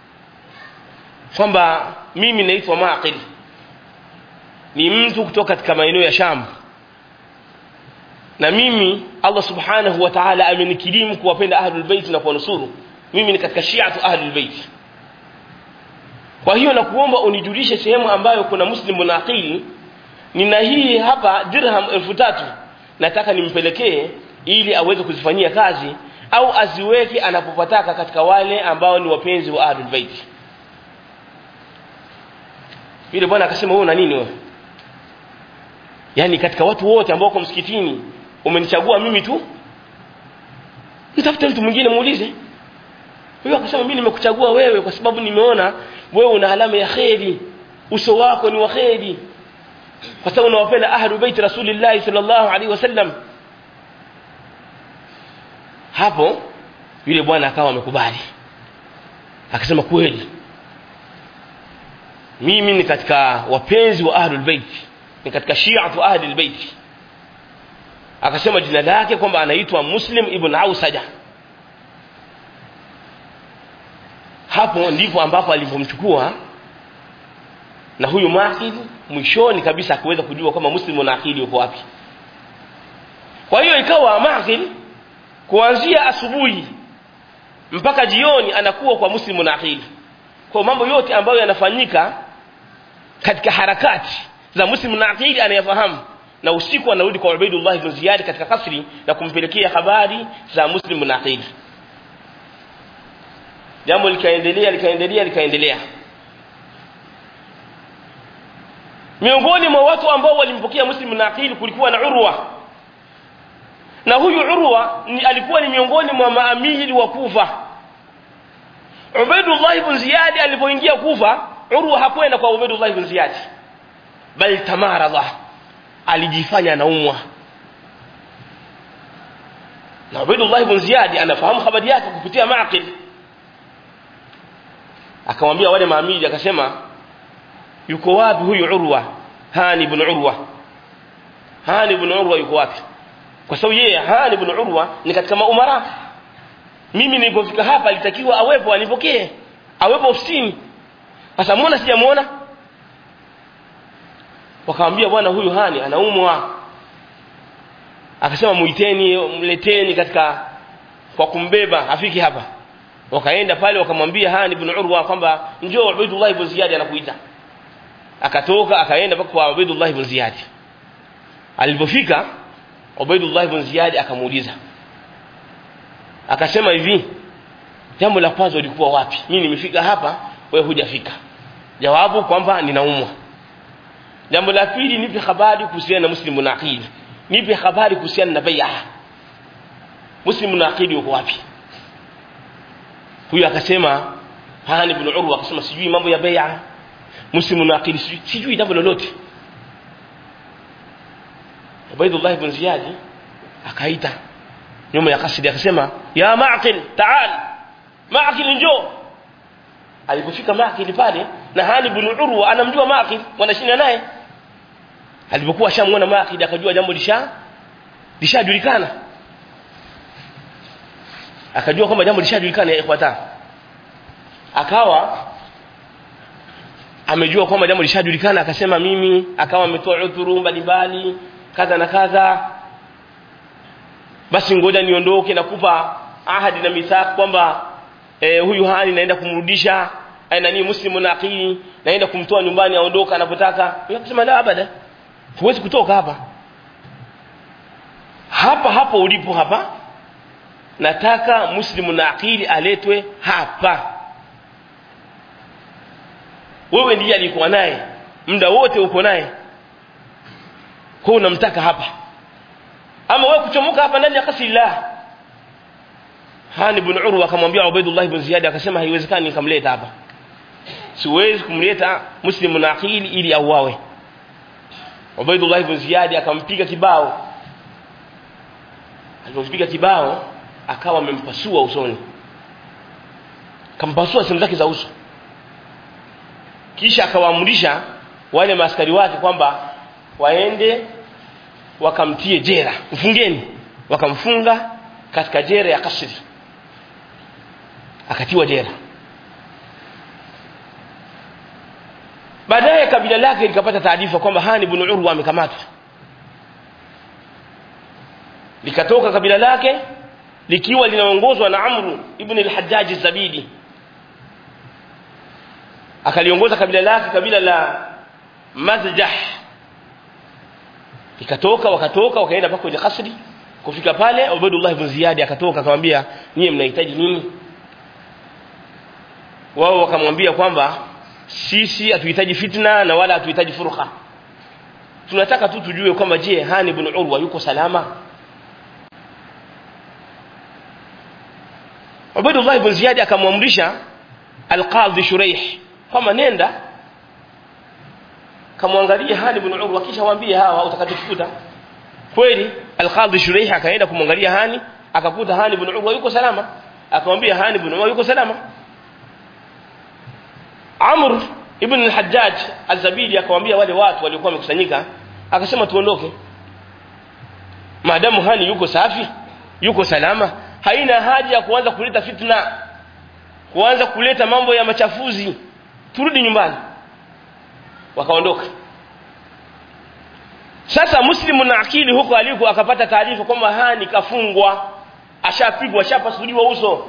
kwamba mimi naitwa Maqil, ni mtu kutoka katika maeneo ya Sham, na mimi Allah subhanahu wa ta'ala amenikirimu kuwapenda ahlul bait na kuwanusuru. Mimi ni katika shi'atu ahlul bait. Kwa hiyo nakuomba unijulishe sehemu ambayo kuna Muslim ibn Aqil. Nina hii hapa dirham elfu tatu, nataka nimpelekee ili aweze kuzifanyia kazi au aziweke anapopataka katika wale ambao ni wapenzi wa ahlul bait. Yule bwana akasema wewe una nini wewe? Yaani katika watu wote ambao wako msikitini umenichagua mimi tu? Nitafuta mtu mwingine muulize. Huyo akasema mimi nimekuchagua wewe kwa sababu nimeona wewe una alama ya khairi, uso wako ni wa khairi, kwa sababu unawapenda ahlul bait Rasulullah sallallahu alaihi wasallam. Hapo yule bwana akawa amekubali, akasema kweli mimi ni katika wapenzi wa ahlul bait, ni katika shi'atu ahlul bait. Akasema jina lake kwamba anaitwa Muslim ibn Ausaja. Hapo ndipo ambapo alipomchukua, na huyu Maqil mwishoni kabisa akaweza kujua kama Muslim ibn Aqil yuko wapi. Kwa hiyo ikawa Maqil kuanzia asubuhi mpaka jioni anakuwa kwa Muslim ibn Aqil. Kwa mambo yote ambayo yanafanyika katika harakati za Muslim ibn Aqil anayafahamu, na usiku anarudi kwa Ubaydullah ibn Ziyad katika kasri na kumpelekea habari za Muslim ibn Aqil. Jambo likaendelea likaendelea likaendelea. Miongoni mwa watu ambao walimpokea Muslim ibn Aqil kulikuwa na Urwa. Na huyu Urwa ni alikuwa ni miongoni mwa maamili wa Kufa. Ubaydullah ibn Ziyad alipoingia Kufa, Urwa hakwenda kwa Ubaydullah ibn Ziyad, bali tamaradha, alijifanya anaumwa. Na Ubaydullah ibn Ziyad anafahamu habari yake kupitia Maqil. Akamwambia wale maamili, akasema yuko wapi huyu Urwa? Hani ibn Urwa. Hani ibn Urwa yuko wapi? Kwa sababu yeye Hani ibn Urwa ni katika maumara. Mimi nilipofika hapa alitakiwa awepo anipokee, awepo ofisini. Sasa muona sijamuona. Wakamwambia bwana huyu Hani anaumwa. Akasema muiteni, mleteni katika kwa kumbeba afiki hapa. Wakaenda pale wakamwambia Hani ibn Urwa kwamba njoo Ubaydullah ibn Ziyad anakuita. Akatoka akaenda mpaka kwa Ubaydullah ibn Ziyad. Alipofika Ubaydullah ibn Ziyad akamuuliza, akasema hivi, jambo la kwanza ulikuwa wapi? Mimi nimefika hapa, wewe hujafika. Jawabu kwamba ninaumwa. Jambo la pili, nipe habari kuhusiana na Muslim ibn Aqil, nipe habari kuhusiana na bai'a. Muslim ibn Aqil yuko wapi? Huyu akasema, Hani ibn Urwa akasema sijui mambo ya bai'a. Muslim ibn Aqil sijui jambo lolote. Ubaydullah ibn Ziyad akaita nyuma ya kasidi akasema, ya Maqil ta'al, Maqil njoo. Alipofika Maqil pale, na Hani ibn Urwa anamjua Maqil, wanashinda naye. Alipokuwa shamuona Maqil akajua jambo lisha lishajulikana. Akajua kwamba jambo lishajulikana ya ikhwata. Akawa amejua kwamba jambo lishajulikana, akasema mimi, akawa ametoa udhuru mbalimbali kadha na kadha. Basi ngoja niondoke, nakupa ahadi na mithaq kwamba eh, huyu Hani naenda kumrudisha aina ni muslimun aqil, naenda kumtoa nyumbani aondoka anapotaka. Yakasema la abada, huwezi kutoka hapa. Hapa hapo ulipo hapa, nataka muslimun aqil aletwe hapa. Wewe ndiye alikuwa naye muda wote, uko naye, kwa unamtaka hapa. Ama wewe kuchomoka hapa ndani ya kasri la. Hani ibn Urwa akamwambia Ubaydullah ibn Ziyad, akasema haiwezekani nikamleta hapa, siwezi kumleta muslimun aqil ili auawe. Ubaydullah ibn Ziyad akampiga kibao. Alipopiga kibao akawa amempasua usoni, kampasua sehemu zake za uso. Kisha akawaamrisha wale maaskari wake kwamba waende wakamtie jera, mfungeni. Wakamfunga katika jera ya kasri, akatiwa jera. Baadaye kabila lake likapata taarifa kwamba Hani ibn Urwa amekamatwa. Likatoka kabila lake likiwa linaongozwa na Amr ibn al-Hajjaj az-Zabidi, akaliongoza kabila lake, kabila la Mazjah. Ikatoka wakatoka wakaenda mpaka ile kasri. Kufika pale Ubaydullah ibn Ziyad akatoka akamwambia, nyie mnahitaji nini? Wao wakamwambia kwamba sisi hatuhitaji fitna na wala hatuhitaji furqa, tunataka tu tujue kwamba je, Hani ibn Urwa yuko salama. Ubaydullah ibn Ziyad akamwamrisha al-Qadhi Shuraih kama nenda kamwangalie Hani ibn Urwa, kisha waambie hawa utakachokuta. Kweli al-Qadhi Shuraih akaenda kumwangalia Hani, akakuta Hani ibn Urwa yuko salama. Akamwambia Hani ibn Urwa yuko salama. Amr ibn al-Hajjaj az-Zabidi akamwambia wale watu waliokuwa wamekusanyika, akasema tuondoke, maadamu Hani yuko safi, yuko salama, haina haja ya kuanza kuleta fitna, kuanza kuleta mambo ya machafuzi, turudi nyumbani. Wakaondoka. Sasa muslimun aqil huko aliko akapata taarifa kwamba Hani kafungwa, ashapigwa, ashapasuliwa uso.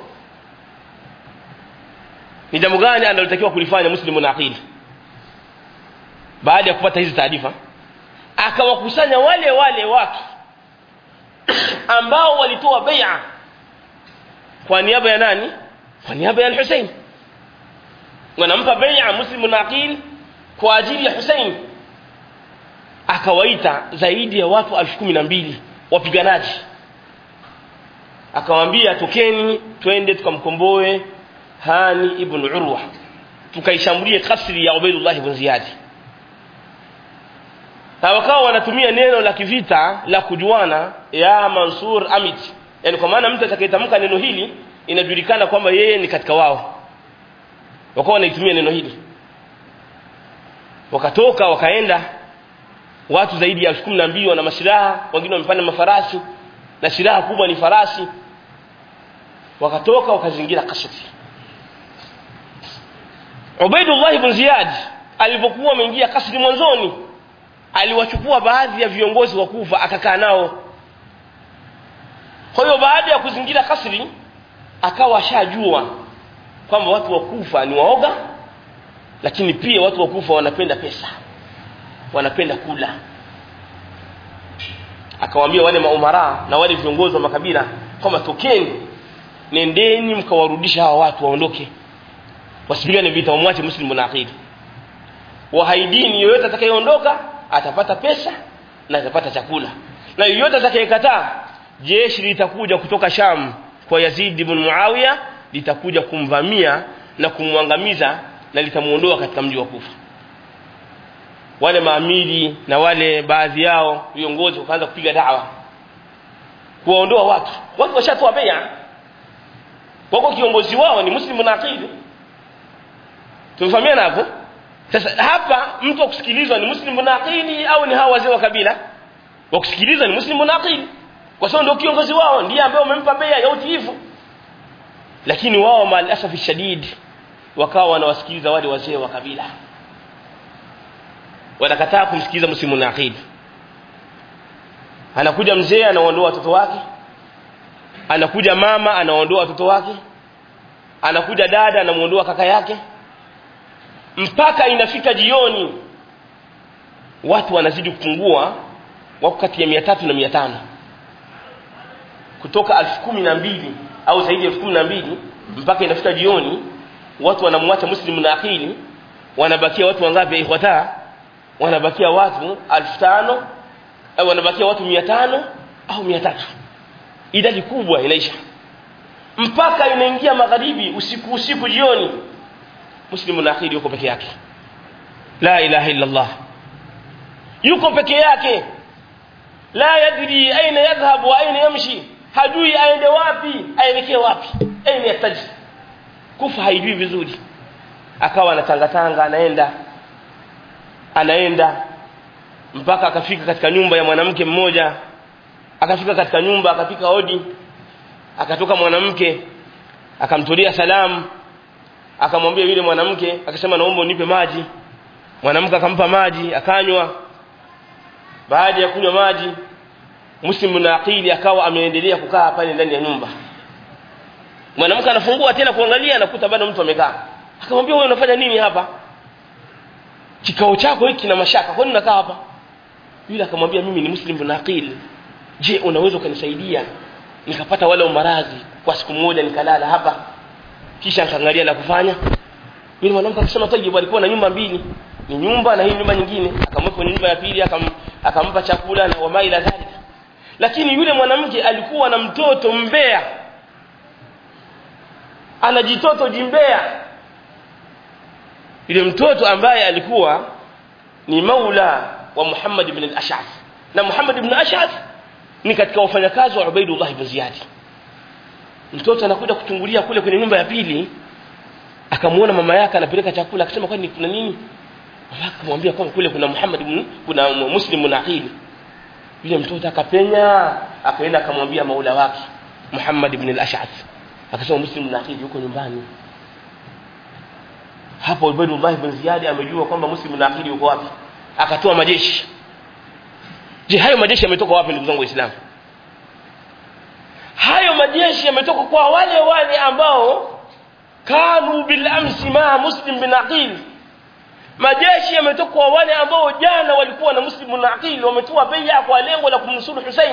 Ni jambo gani analotakiwa kulifanya muslimun aqil? Baada ya kupata hizi taarifa, akawakusanya wale wale watu ambao walitoa bai'a kwa niaba ya nani? Kwa niaba ya al-Hussein. Wanampa bai'a muslimun aqil kwa ajili ya Hussein. Akawaita zaidi ya watu elfu kumi na mbili wapiganaji, akawaambia tokeni twende tukamkomboe Hani ibn Urwa, tukaishambulie kasri ya Ubaydullah ibn Ziyad. Na wakawa wanatumia neno la kivita la kujuana, ya Mansur Amit, yani kwa maana mtu atakayetamka neno hili inajulikana kwamba yeye ni katika wao. Wakawa wanaitumia neno hili. Wakatoka wakaenda watu zaidi ya elfu kumi na mbili wana masilaha, wengine wamepanda mafarasi na silaha kubwa ni farasi. Wakatoka wakazingira kasri. Ubaydullah ibn Ziyad alipokuwa ameingia kasri mwanzoni, aliwachukua baadhi ya viongozi wa Kufa akakaa nao. Kwa hiyo baada ya kuzingira kasri akawa ashajua kwamba watu wa Kufa ni waoga, lakini pia watu wa Kufa wanapenda pesa, wanapenda kula. Akawaambia wale maumara na wale viongozi wa makabila kwamba tokeni, nendeni mkawarudisha hawa watu waondoke, wasipigane vita, wamwache muslimun aqil. Wahaidini yoyote atakayeondoka atapata pesa na atapata chakula, na yoyote atakayekataa jeshi litakuja kutoka Sham kwa Yazid ibn Muawiya, litakuja kumvamia na kumwangamiza na litamuondoa katika mji wa Kufa. Wale maamiri na wale baadhi yao viongozi wakaanza kupiga da'wa kuwaondoa watu. Watu washatoa bai'a, wako kiongozi wao ni muslimun aqil. Tumefahamiana hapo? Sasa hapa mtu akusikilizwa ni muslimun aqil au ni hawa wazee wa kabila? Wakusikilizwa ni muslimun aqil, kwa sababu ndio kiongozi wao, ndiye ambaye wamempa bai'a ya utiifu. Lakini wao maalasaf shadid wakawa wanawasikiliza wale wazee wa kabila, wanakataa kumsikiliza muslimun aqil. Anakuja mzee anaondoa watoto wake, anakuja mama anaondoa watoto wake, anakuja dada anamuondoa kaka yake, mpaka inafika jioni watu wanazidi kupungua, wako kati ya mia tatu na mia tano, kutoka elfu kumi na mbili au zaidi ya elfu kumi na mbili mpaka inafika jioni watu wanamwacha Muslim na Aqil. Wanabakia watu wangapi ya ikhwata? Wanabakia watu elfu tano au wanabakia watu mia tano au mia tatu. Idadi kubwa inaisha mpaka inaingia magharibi, usiku usiku jioni Muslim na Aqil yuko peke yake. La ilaha illa Allah, yuko peke yake. La yadri aina yadhhab wa aina yamshi, hajui aende wapi aelekee wapi, aina yataji kufa haijui vizuri. Akawa anatangatanga anaenda anaenda mpaka akafika katika nyumba ya mwanamke mmoja. Akafika katika nyumba, akapika hodi, akatoka mwanamke akamtolea salamu, akamwambia yule mwanamke, akasema naomba unipe maji. Mwanamke akampa maji akanywa. Baada ya kunywa maji, Muslim na Aqil akawa ameendelea kukaa pale ndani ya nyumba. Mwanamke anafungua tena kuangalia, anakuta bado mtu amekaa. Akamwambia wewe unafanya nini hapa? Kikao chako hiki kina mashaka, kwa nini unakaa hapa? Yule akamwambia mimi ni Muslim na Aqil. Je, unaweza ukanisaidia nikapata wale maradhi kwa siku moja nikalala hapa kisha nikaangalia la kufanya? Yule mwanamke akasema tayyib, alikuwa na nyumba mbili, ni nyumba na hii nyumba nyingine. Akamweka kwenye nyumba ya pili, akam, akampa chakula na wama ila dhalika. Lakini yule mwanamke alikuwa na mtoto mbea, ana jitoto jimbea. Yule mtoto ambaye alikuwa ni maula wa Muhammad ibn al-Ash'ath, na Muhammad ibn al-Ash'ath ni katika wafanyakazi wa Ubaydullah ibn Ziyad. Mtoto anakuja kuchungulia kule kwenye nyumba ya pili, akamuona mama yake anapeleka chakula, akasema kwani kuna nini? Mama akamwambia kwamba kule kuna Muhammad ibn kuna Muslim na Aqil. Yule mtoto akapenya, akaenda akamwambia maula wake Muhammad ibn al-Ash'ath, akasema Muslim na Aqil yuko nyumbani. Hapo Ubaydullah ibn Ziyad amejua kwamba Muslim na Aqil yuko wapi, akatoa majeshi. Je, hayo majeshi yametoka wapi ndugu zangu Waislamu? Hayo majeshi yametoka kwa wale wale ambao kanu bil amsi ma Muslim bin Aqil. Majeshi yametoka kwa wale ambao jana walikuwa na Muslim na Aqil, wametoa bai'a kwa lengo la kumnusuru Hussein.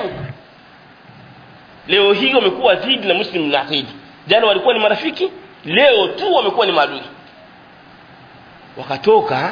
Leo hii wamekuwa dhidi na Muslim na Aqil. Jana walikuwa ni marafiki, leo tu wamekuwa ni maadui. Wakatoka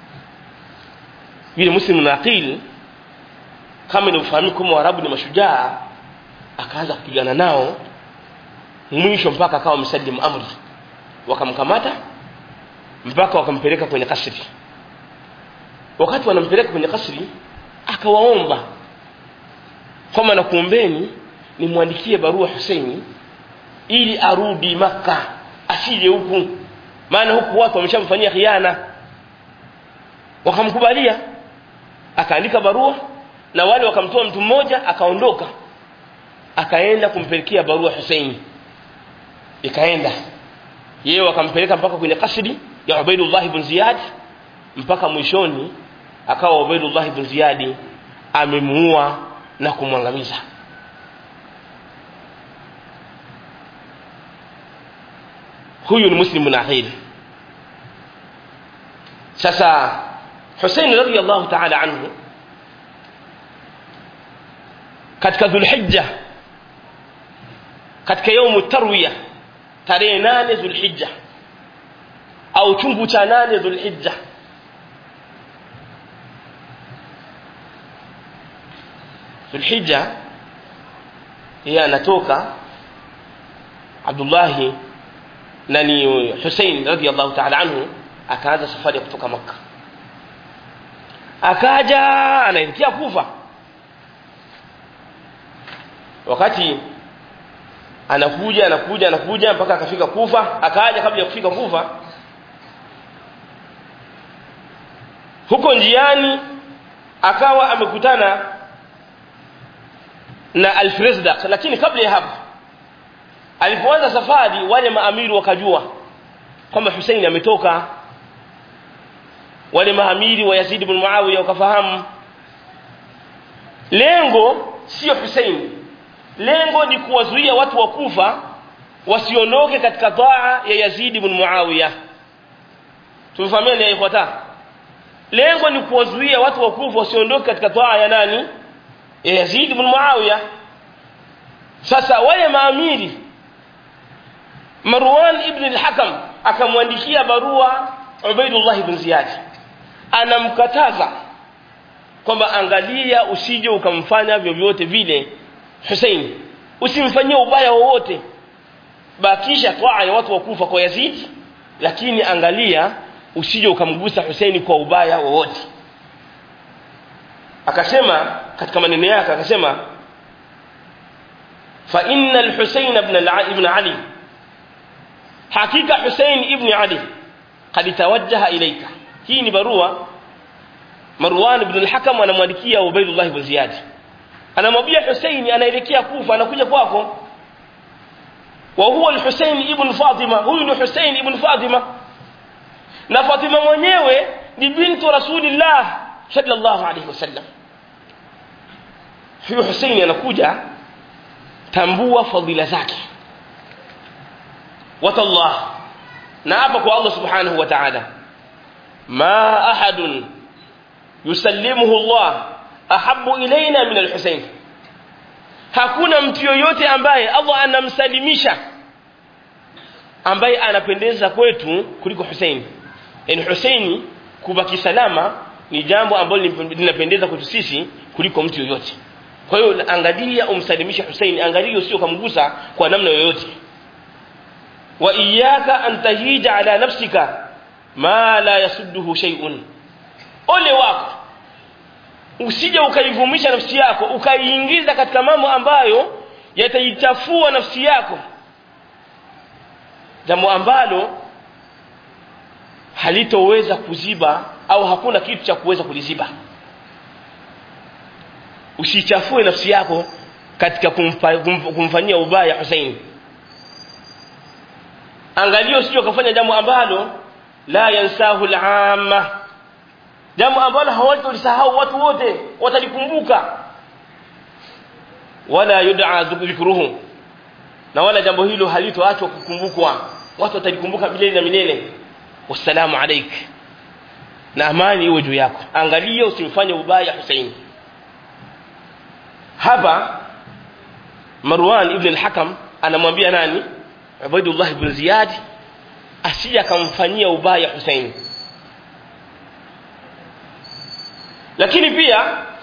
yule Muslim na Aqil, kama inavyofahamika kama Waarabu ni mashujaa, akaanza kupigana nao mwisho mpaka akawa msalimu amri. Wakamkamata mpaka wakampeleka kwenye kasri. Wakati wanampeleka kwenye kasri, akawaomba kama na kuombeni nimwandikie barua Hussein ili arudi Makkah, asije huku, maana huku watu wameshamfanyia khiana. Wakamkubalia, akaandika barua, na wale wakamtoa mtu mmoja akaondoka, akaenda kumpelekea barua Hussein. Ikaenda yeye, wakampeleka mpaka kwenye kasri ya Ubaydullah ibn Ziyad, mpaka mwishoni akawa Ubaydullah ibn Ziyad amemuua na kumwangamiza. Huyu ni Muslim na Aqil. Sasa Hussein radhiyallahu ta'ala anhu katika Dhulhijja, katika يوم التروية tarehe nane Dhulhijja au chungu cha nane Dhulhijja, Dhulhijja yeye anatoka Abdullah nani Hussein radhiyallahu ta'ala anhu, akaanza safari ya kutoka Makkah, akaja anaelekea Kufa. Wakati anakuja anakuja anakuja mpaka akafika Kufa, akaja kabla ya kufika Kufa, huko njiani akawa amekutana na Al-Fizdaq. Lakini kabla ya hapo, alipoanza safari, wale maamiri wakajua kwamba Hussein ametoka. Wale maamiri wa Yazid ibn Muawiya wakafahamu lengo sio Hussein, lengo ni kuwazuia watu wa Kufa wasiondoke katika taa ya Yazid ibn Muawiya. tumefahamia ni ikhwata, lengo ni kuwazuia watu wa Kufa wasiondoke katika toa ya nani? Yazid ibn Muawiya. Sasa wale maamiri Marwan ibn al-Hakam akamwandikia barua Ubaydullah ibn Ziyad, anamkataza kwamba angalia usije ukamfanya vyovyote vile Hussein, usimfanyie ubaya wowote, bakisha toa ya watu wa Kufa kwa Yazid, lakini angalia usije ukamgusa Hussein kwa ubaya wowote. Akasema katika maneno yake, akasema fa inna al-Husayn ibn ibn Ali, hakika Hussein ibn Ali qad tawajjaha ilayka. Hii ni barua Marwan ibn al-Hakam anamwandikia Ubaydullah ibn Ziyad, anamwambia Hussein anaelekea Kufa, anakuja kwako. Wa huwa al-Husayn ibn Fatima, huyu ni Hussein ibn Fatima, na Fatima mwenyewe ni bintu Rasulillah sallallahu alayhi wasallam. Huyu Hussein anakuja, tambua fadhila zake. Watallah, na hapa kwa Allah subhanahu wa ta'ala, ma ahadun yusallimuhu Allah ahabbu ilayna min al-Husayn, hakuna mtu yoyote ambaye Allah anamsalimisha ambaye anapendeza kwetu kuliko Hussein. Yani Hussein kubaki salama ni jambo ambalo linapendeza kwetu sisi kuliko mtu yoyote. Kwa hiyo angalia umsalimishe Hussein, angalia usio kumgusa kwa namna yoyote. Wa iyyaka an tahija ala nafsika ma la yasudduhu shay'un, ole wako usije ukaivumisha nafsi yako ukaiingiza katika mambo ambayo yataichafua nafsi yako, jambo ambalo halitoweza kuziba au hakuna kitu cha kuweza kuliziba. Usichafue nafsi yako katika kumfa, kumfanyia ubaya Hussein. Angalia usije ukafanya jambo ambalo la yansahu al-amma, jambo ambalo hawatolisahau watu wote, watalikumbuka. Wala yud'a dhikruhu, na wala jambo hilo halitoachwa kukumbukwa, watu watalikumbuka milele na milele. Wassalamu alayk, na amani iwe juu yako. Angalia usimfanye ubaya Hussein. Hapa Marwan ibn al-Hakam anamwambia nani? Ubaydullah ibn Ziyad asije akamfanyia ubaya Hussein. Lakini pia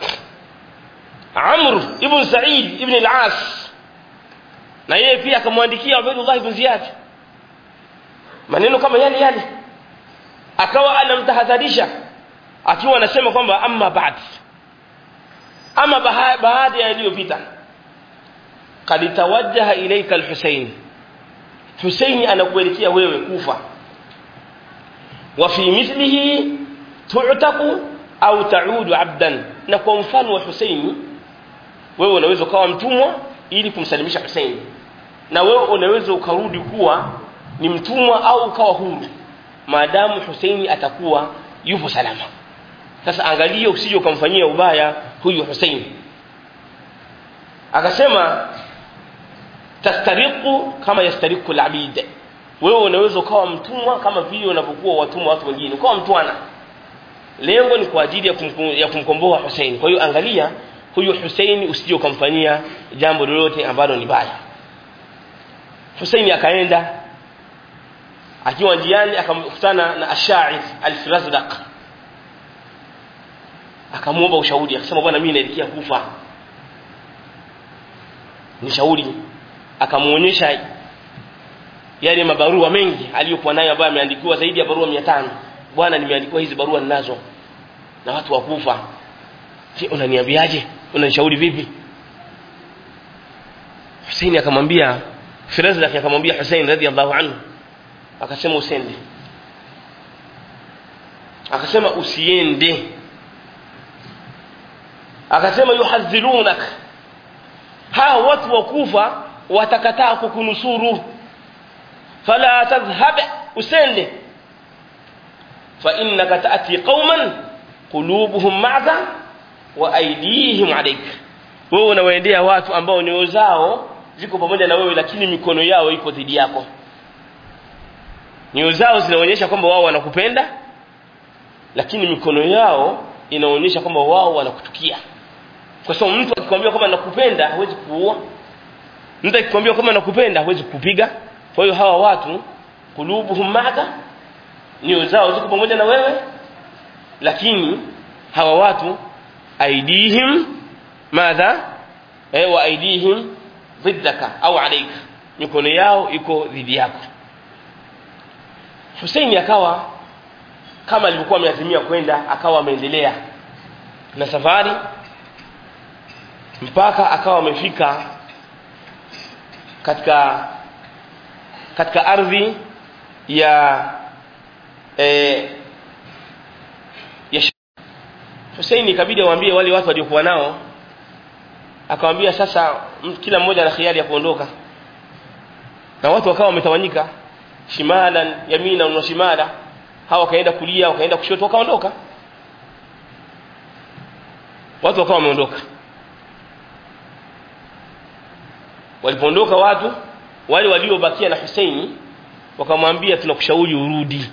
Amr ibn Sa'id ibn al-As na yeye pia akamwandikia Ubaydullah ibn Ziyad maneno kama yale yale, akawa anamtahadharisha akiwa anasema kwamba amma ba'd, ama baada ya iliyopita, qad tawajjaha ilayka al-Husayn, Husayn anakuelekea wewe Kufa. Wa fi mithlihi tu'taqu au ta'udu 'abdan, na kwa mfano wa Husayn wewe unaweza kuwa mtumwa ili kumsalimisha Husayn, na wewe unaweza ukarudi kuwa ni mtumwa au ukawa huru maadamu Husayn atakuwa yupo salama. Sasa angalia usije ukamfanyia ubaya huyu Husayn. Akasema tastariqu kama yastariqu al-abid, wewe unaweza ukawa mtumwa kama vile unapokuwa watumwa watu wengine, ukawa mtwana. Lengo ni kwa ajili ya, kum, ya kumkomboa Husayn. Kwa hiyo angalia huyu Husayn usije ukamfanyia jambo lolote ambalo ni baya. Husayn akaenda, akiwa njiani akamkutana na Ash'ari al-Razdaq, akamuomba ushauri. Akasema bwana, mimi naelekea Kufa, nishauri. Akamuonyesha yale mabarua mengi aliyokuwa nayo ambayo ameandikiwa zaidi ya barua mia tano. Bwana, nimeandikiwa hizi barua ninazo na watu wa Kufa, je, unaniambiaje? Unanishauri vipi? Husayn akamwambia, Razdaq akamwambia Husayn radhiallahu anhu, akasema usende. Akasema usiende. Akasema yuhadhirunak, hao watu wa Kufa watakataa kukunusuru, fala tadhhab, usende. Fa innaka ta'ti qauman qulubuhum ma'aka wa aydihim alayk, wewe unawaendea watu ambao nyoyo zao ziko pamoja na wewe lakini mikono yao iko dhidi yako. Nyoyo zao zinaonyesha kwamba wao wanakupenda lakini mikono yao inaonyesha kwamba wao wanakutukia. Kwa sababu mtu akikwambia kwamba nakupenda hawezi kuua, mtu akikwambia kwamba nakupenda hawezi kupiga. Kwa hiyo hawa watu kulubuhum ma'aka, nyoyo zao ziko pamoja na wewe, lakini hawa watu aidihim madha eh wa aidihim ضدك au alayka, mikono yao iko dhidi yako. Hussein akawa kama alivyokuwa ameazimia kwenda, akawa ameendelea na safari mpaka akawa amefika katika katika ardhi ya eh ya Hussein. Ikabidi awaambie wale watu waliokuwa nao, akamwambia sasa kila mmoja ana khiari ya kuondoka, na watu wakawa wametawanyika shimalan yamina na shimala, hawa kaenda kulia wakaenda kushoto wakaondoka, watu wakawa wameondoka. Walipoondoka watu wale waliobakia na Hussein wakamwambia tunakushauri urudi,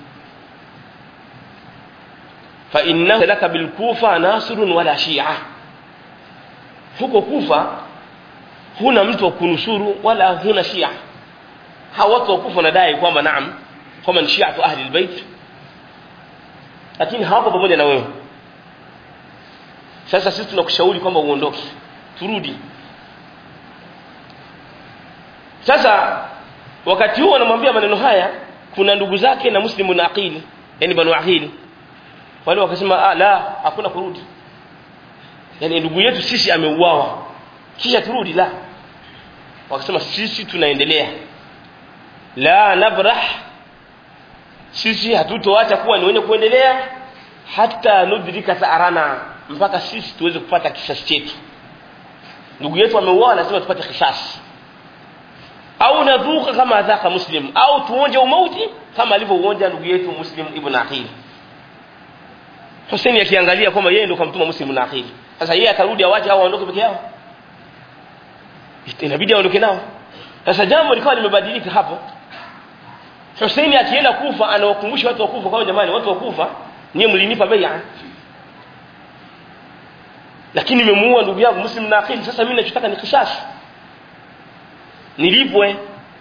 fa inna laka bil Kufa nasrun wala shi'a, huko Kufa huna mtu wa kunusuru wala huna Shia. Hawa watu wa Kufa wanadai kwamba naam kama ni Shi'atu ahli albayt, lakini hawako pamoja na wewe. Sasa sisi tunakushauri kwamba uondoke, turudi. Sasa wakati huo anamwambia maneno haya, kuna ndugu zake na Muslimun Aqil, yani Banu Aqil, wale wakasema ah la, hakuna kurudi, yani ndugu yetu sisi ameuawa kisha turudi. La, wakasema sisi tunaendelea, la nabrah, sisi hatutoacha kuwa ni wenye kuendelea hata nudrika sa'arana, mpaka sisi tuweze kupata kisasi chetu. Ndugu yetu ameuawa, lazima tupate kisasi, au nadhuka kama adhaka Muslim, au tuonje umauti kama alivyouonja ndugu yetu Muslim ibn Aqil. Hussein akiangalia kwamba yeye ndio kamtuma Muslim ibn Aqil, sasa yeye atarudi awaje au aondoke peke yao? Inabidi aondoke nao. Sasa jambo likawa limebadilika hapo. Hussein akienda Kufa anawakumbusha watu wa Kufa kwamba jamani, watu wa Kufa nyie mlinipa bai'a, lakini nimemuua ndugu yangu Muslim ibn Aqil, sasa mimi ninachotaka ni kisasi, nilipwe.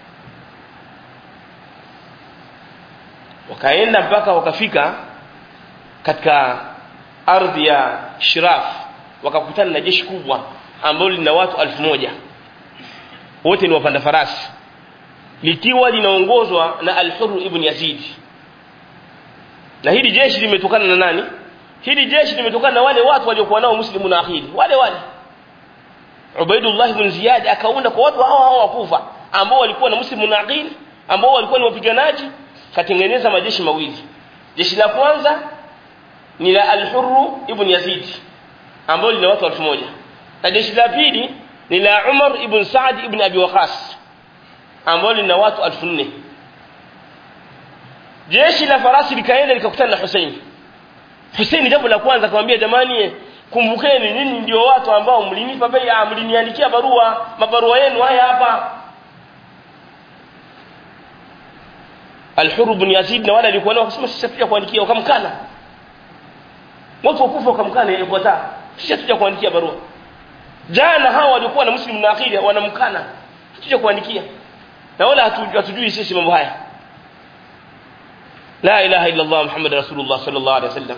Wakaenda mpaka wakafika katika ardhi ya Shiraf, wakakutana na jeshi kubwa ambalo lina watu elfu moja, wote ni wapanda farasi, likiwa linaongozwa na Al-Hurr ibn Yazid. Na hili jeshi limetokana na nani? Hili jeshi limetokana na wale watu waliokuwa nao Muslimun Aqil, wale wale Ubaidullah ibn Ziyad akaunda kwa watu hao hao wa Kufa ambao walikuwa na Muslimun Aqil, ambao walikuwa ni wapiganaji, katengeneza majeshi mawili. Jeshi la kwanza ni la Al-Hurr ibn Yazid ambao lina watu elfu moja, na jeshi la pili ni la Umar ibn Saad ibn Abi Waqas ambao lina watu elfu nne. Jeshi la farasi likaenda likakutana na Hussein. Hussein jambo la kwanza akamwambia jamani, kumbukeni nyinyi ndio watu ambao mlinipa bai'a, mliniandikia barua, mabarua yenu haya hapa. Al-Hurr ibn Yazid na wale walikuwa nao wakasema sisi pia kuandikia, wakamkana. Watu wakufa wakamkana yeye kwa taa, sisi tuja kuandikia barua. Jana hawa walikuwa na Muslim na Aqil wanamkana, tuja kuandikia, na wala hatujui sisi mambo haya. La ilaha illa Allah Muhammad Rasulullah sallallahu alaihi wasallam.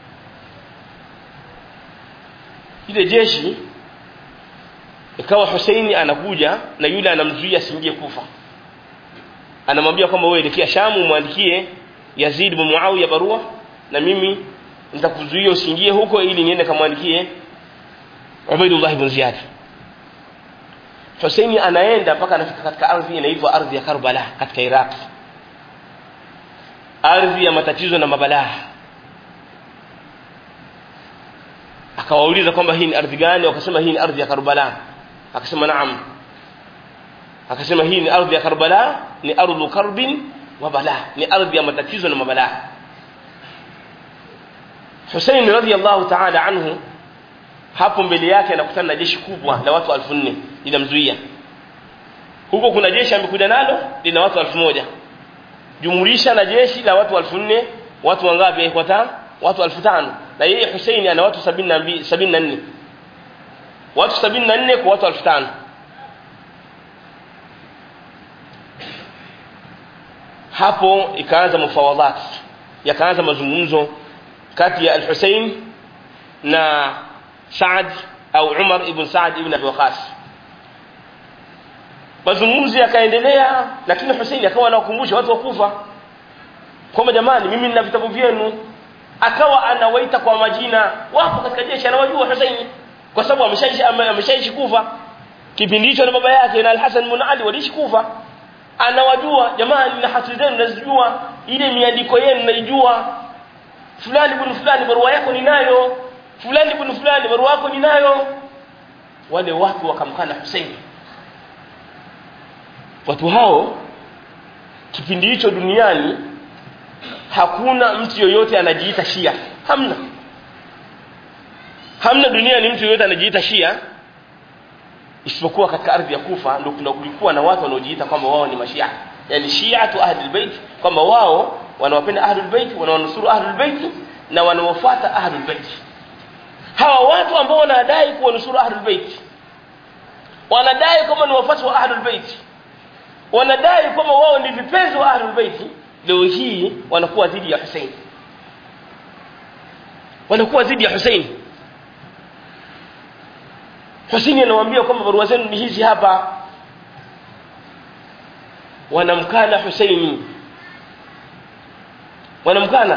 Ile jeshi ikawa Hussein anakuja na yule anamzuia asiingie Kufa, anamwambia kwamba wewe elekea Shamu muandikie Yazid ibn Muawiya barua, na mimi nitakuzuia usiingie huko ili niende kamwandikie Ubaidullah ibn Ziyad. Hussein anaenda mpaka anafika katika ardhi inaitwa ardhi ya Karbala katika Iraq, ardhi ya matatizo na mabalaa. Akawauliza kwamba hii ni ardhi gani? Wakasema hii ni ardhi ya Karbala. Akasema naam. Akasema hii ni ardhi ya Karbala, ni ardhu karbin wa bala, ni ardhi ya matatizo na mabalaa. Hussein radhiyallahu ta'ala anhu hapo mbele yake anakutana na jeshi kubwa la watu elfu nne linamzuia. Huko kuna jeshi amekuja nalo lina watu elfu moja, jumulisha na jeshi la watu elfu nne, watu wangapi? Ikwata watu elfu tano na yeye Hussein ana watu sabini na mbili sabini na nne watu sabini na nne kwa watu elfu tano. Hapo ikaanza mufawadhat, yakaanza mazungumzo kati ya al-Hussein na Saad au Umar ibn Saad ibn Abi Waqqas. Mazungumzo yakaendelea, lakini Hussein akawa anawakumbusha watu wa Kufa kwamba jamani, mimi nina vitabu vyenu. Akawa anawaita kwa majina, wapo katika jeshi anawajua Hussein kwa sababu ameshaishi ameshaishi Kufa kipindi hicho, na baba yake na Al-Hasan ibn Ali waliishi Kufa. Anawajua, jamani, na hati zenu nazijua, ile miandiko yenu naijua, fulani ibn fulani barua yako ninayo, fulani ibn fulani barua yako ninayo. Wale watu wakamkana Hussein. Watu hao kipindi hicho duniani hakuna mtu yoyote anajiita Shia, hamna hamna duniani mtu yoyote anajiita Shia isipokuwa katika ardhi ya Kufa ndio kuna kulikuwa na watu wanaojiita kwamba wao ni mashia, yani shi'atu ahlul bait, kwamba wao wanawapenda ahlul bait, wanawanusuru ahlul bait na wanawafuata ahlul bait. Hawa watu ambao wanadai kuwanusuru ahlul bait, wanadai kama ni wafuasi wa ahlul bait, wanadai kama wao ni vipenzi wa ahlul bait, leo hii wanakuwa dhidi ya Hussein, wanakuwa dhidi ya Hussein. Hussein anawaambia kwamba barua zenu ni hizi hapa, wanamkana Hussein, wanamkana.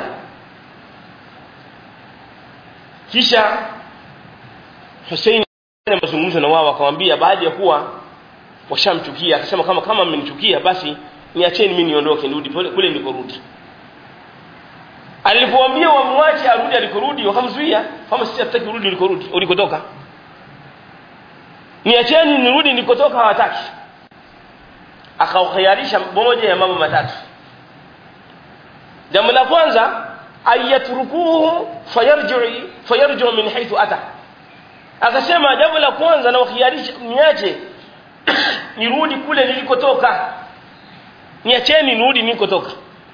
Kisha Hussein anazungumza na wao, akamwambia baada ya kuwa washamchukia, akasema kama kama mmenichukia basi niacheni mimi niondoke nirudi kule nilikorudi. Alipoambia wamwache arudi alikorudi, wakamzuia kama sisi hataki kurudi ulikorudi ulikotoka, niacheni nirudi nilikotoka, hawataki. Akawakhiarisha moja ya mambo matatu. Jambo la kwanza, ayatrukuhu fayarji'u fayarji'u min haythu ata. Akasema jambo la kwanza na wakhiarisha, niache nirudi kule nilikotoka, niacheni nirudi nilikotoka.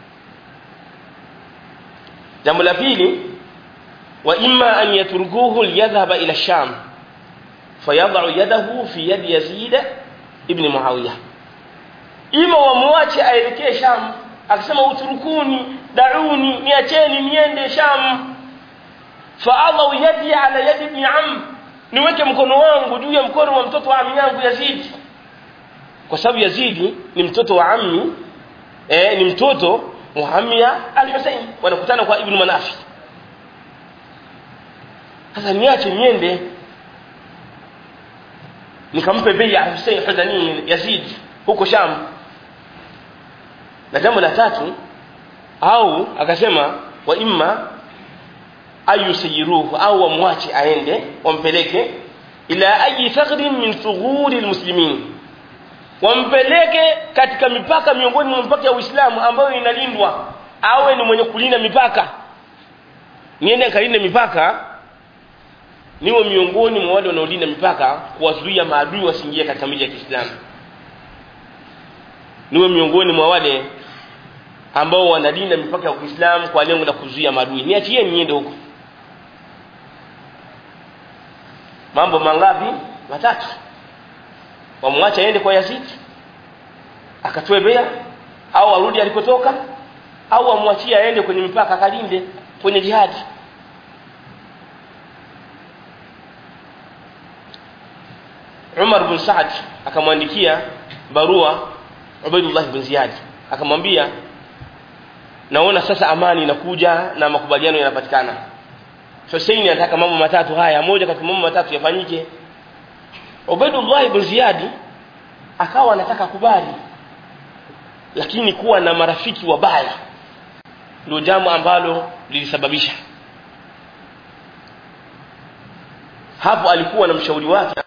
Jambo la pili, wa imma an yatrukuhu liyadhhaba ila Sham fayadh'u yadahu fi yadi Yazid ibn Muawiya, ima wamwache aelekee Sham. Akasema uturukuni dauni, niacheni niende Sham, fa'adhu yadi ala yadi ibn am, niweke mkono wangu juu ya mkono wa mtoto wa ammi yangu Yazid, kwa sababu Yazid ni mtoto wa ammi eh ni mtoto Muhammad al-Hussein, wanakutana kwa Ibn Manafi. Sasa niache niende nikampe bei ya Hussein Hudani Yazid huko Sham. Na jambo la tatu, au akasema wa imma ayusiruhu, au wamwache aende wampeleke ila ayi thagrin min thughuri almuslimin, wampeleke katika mipaka miongoni mwa mipaka ya Uislamu ambayo inalindwa, awe ni mwenye kulinda mipaka. Niende kalinde mipaka, niwe miongoni mwa wale wanaolinda mipaka kuwazuia maadui wasiingie katika miji ya Kiislamu, niwe miongoni mwa wale ambao wanalinda mipaka ya Kiislamu kwa lengo la kuzuia maadui. Niachie niende huko. Mambo mangapi? Matatu. Wamwacha aende kwa Yazid akatoe bea, au arudi alikotoka, au amwachie aende kwenye mipaka akalinde kwenye jihad. Umar bin Saad akamwandikia barua Ubaydullah bin Ziyad, akamwambia naona sasa amani inakuja na makubaliano yanapatikana. Hussein anataka mambo matatu haya, moja katika mambo matatu yafanyike. Ubaydullah bin Ziyad akawa anataka kubali, lakini kuwa na marafiki wabaya ndio jambo ambalo lilisababisha. Hapo alikuwa na mshauri wake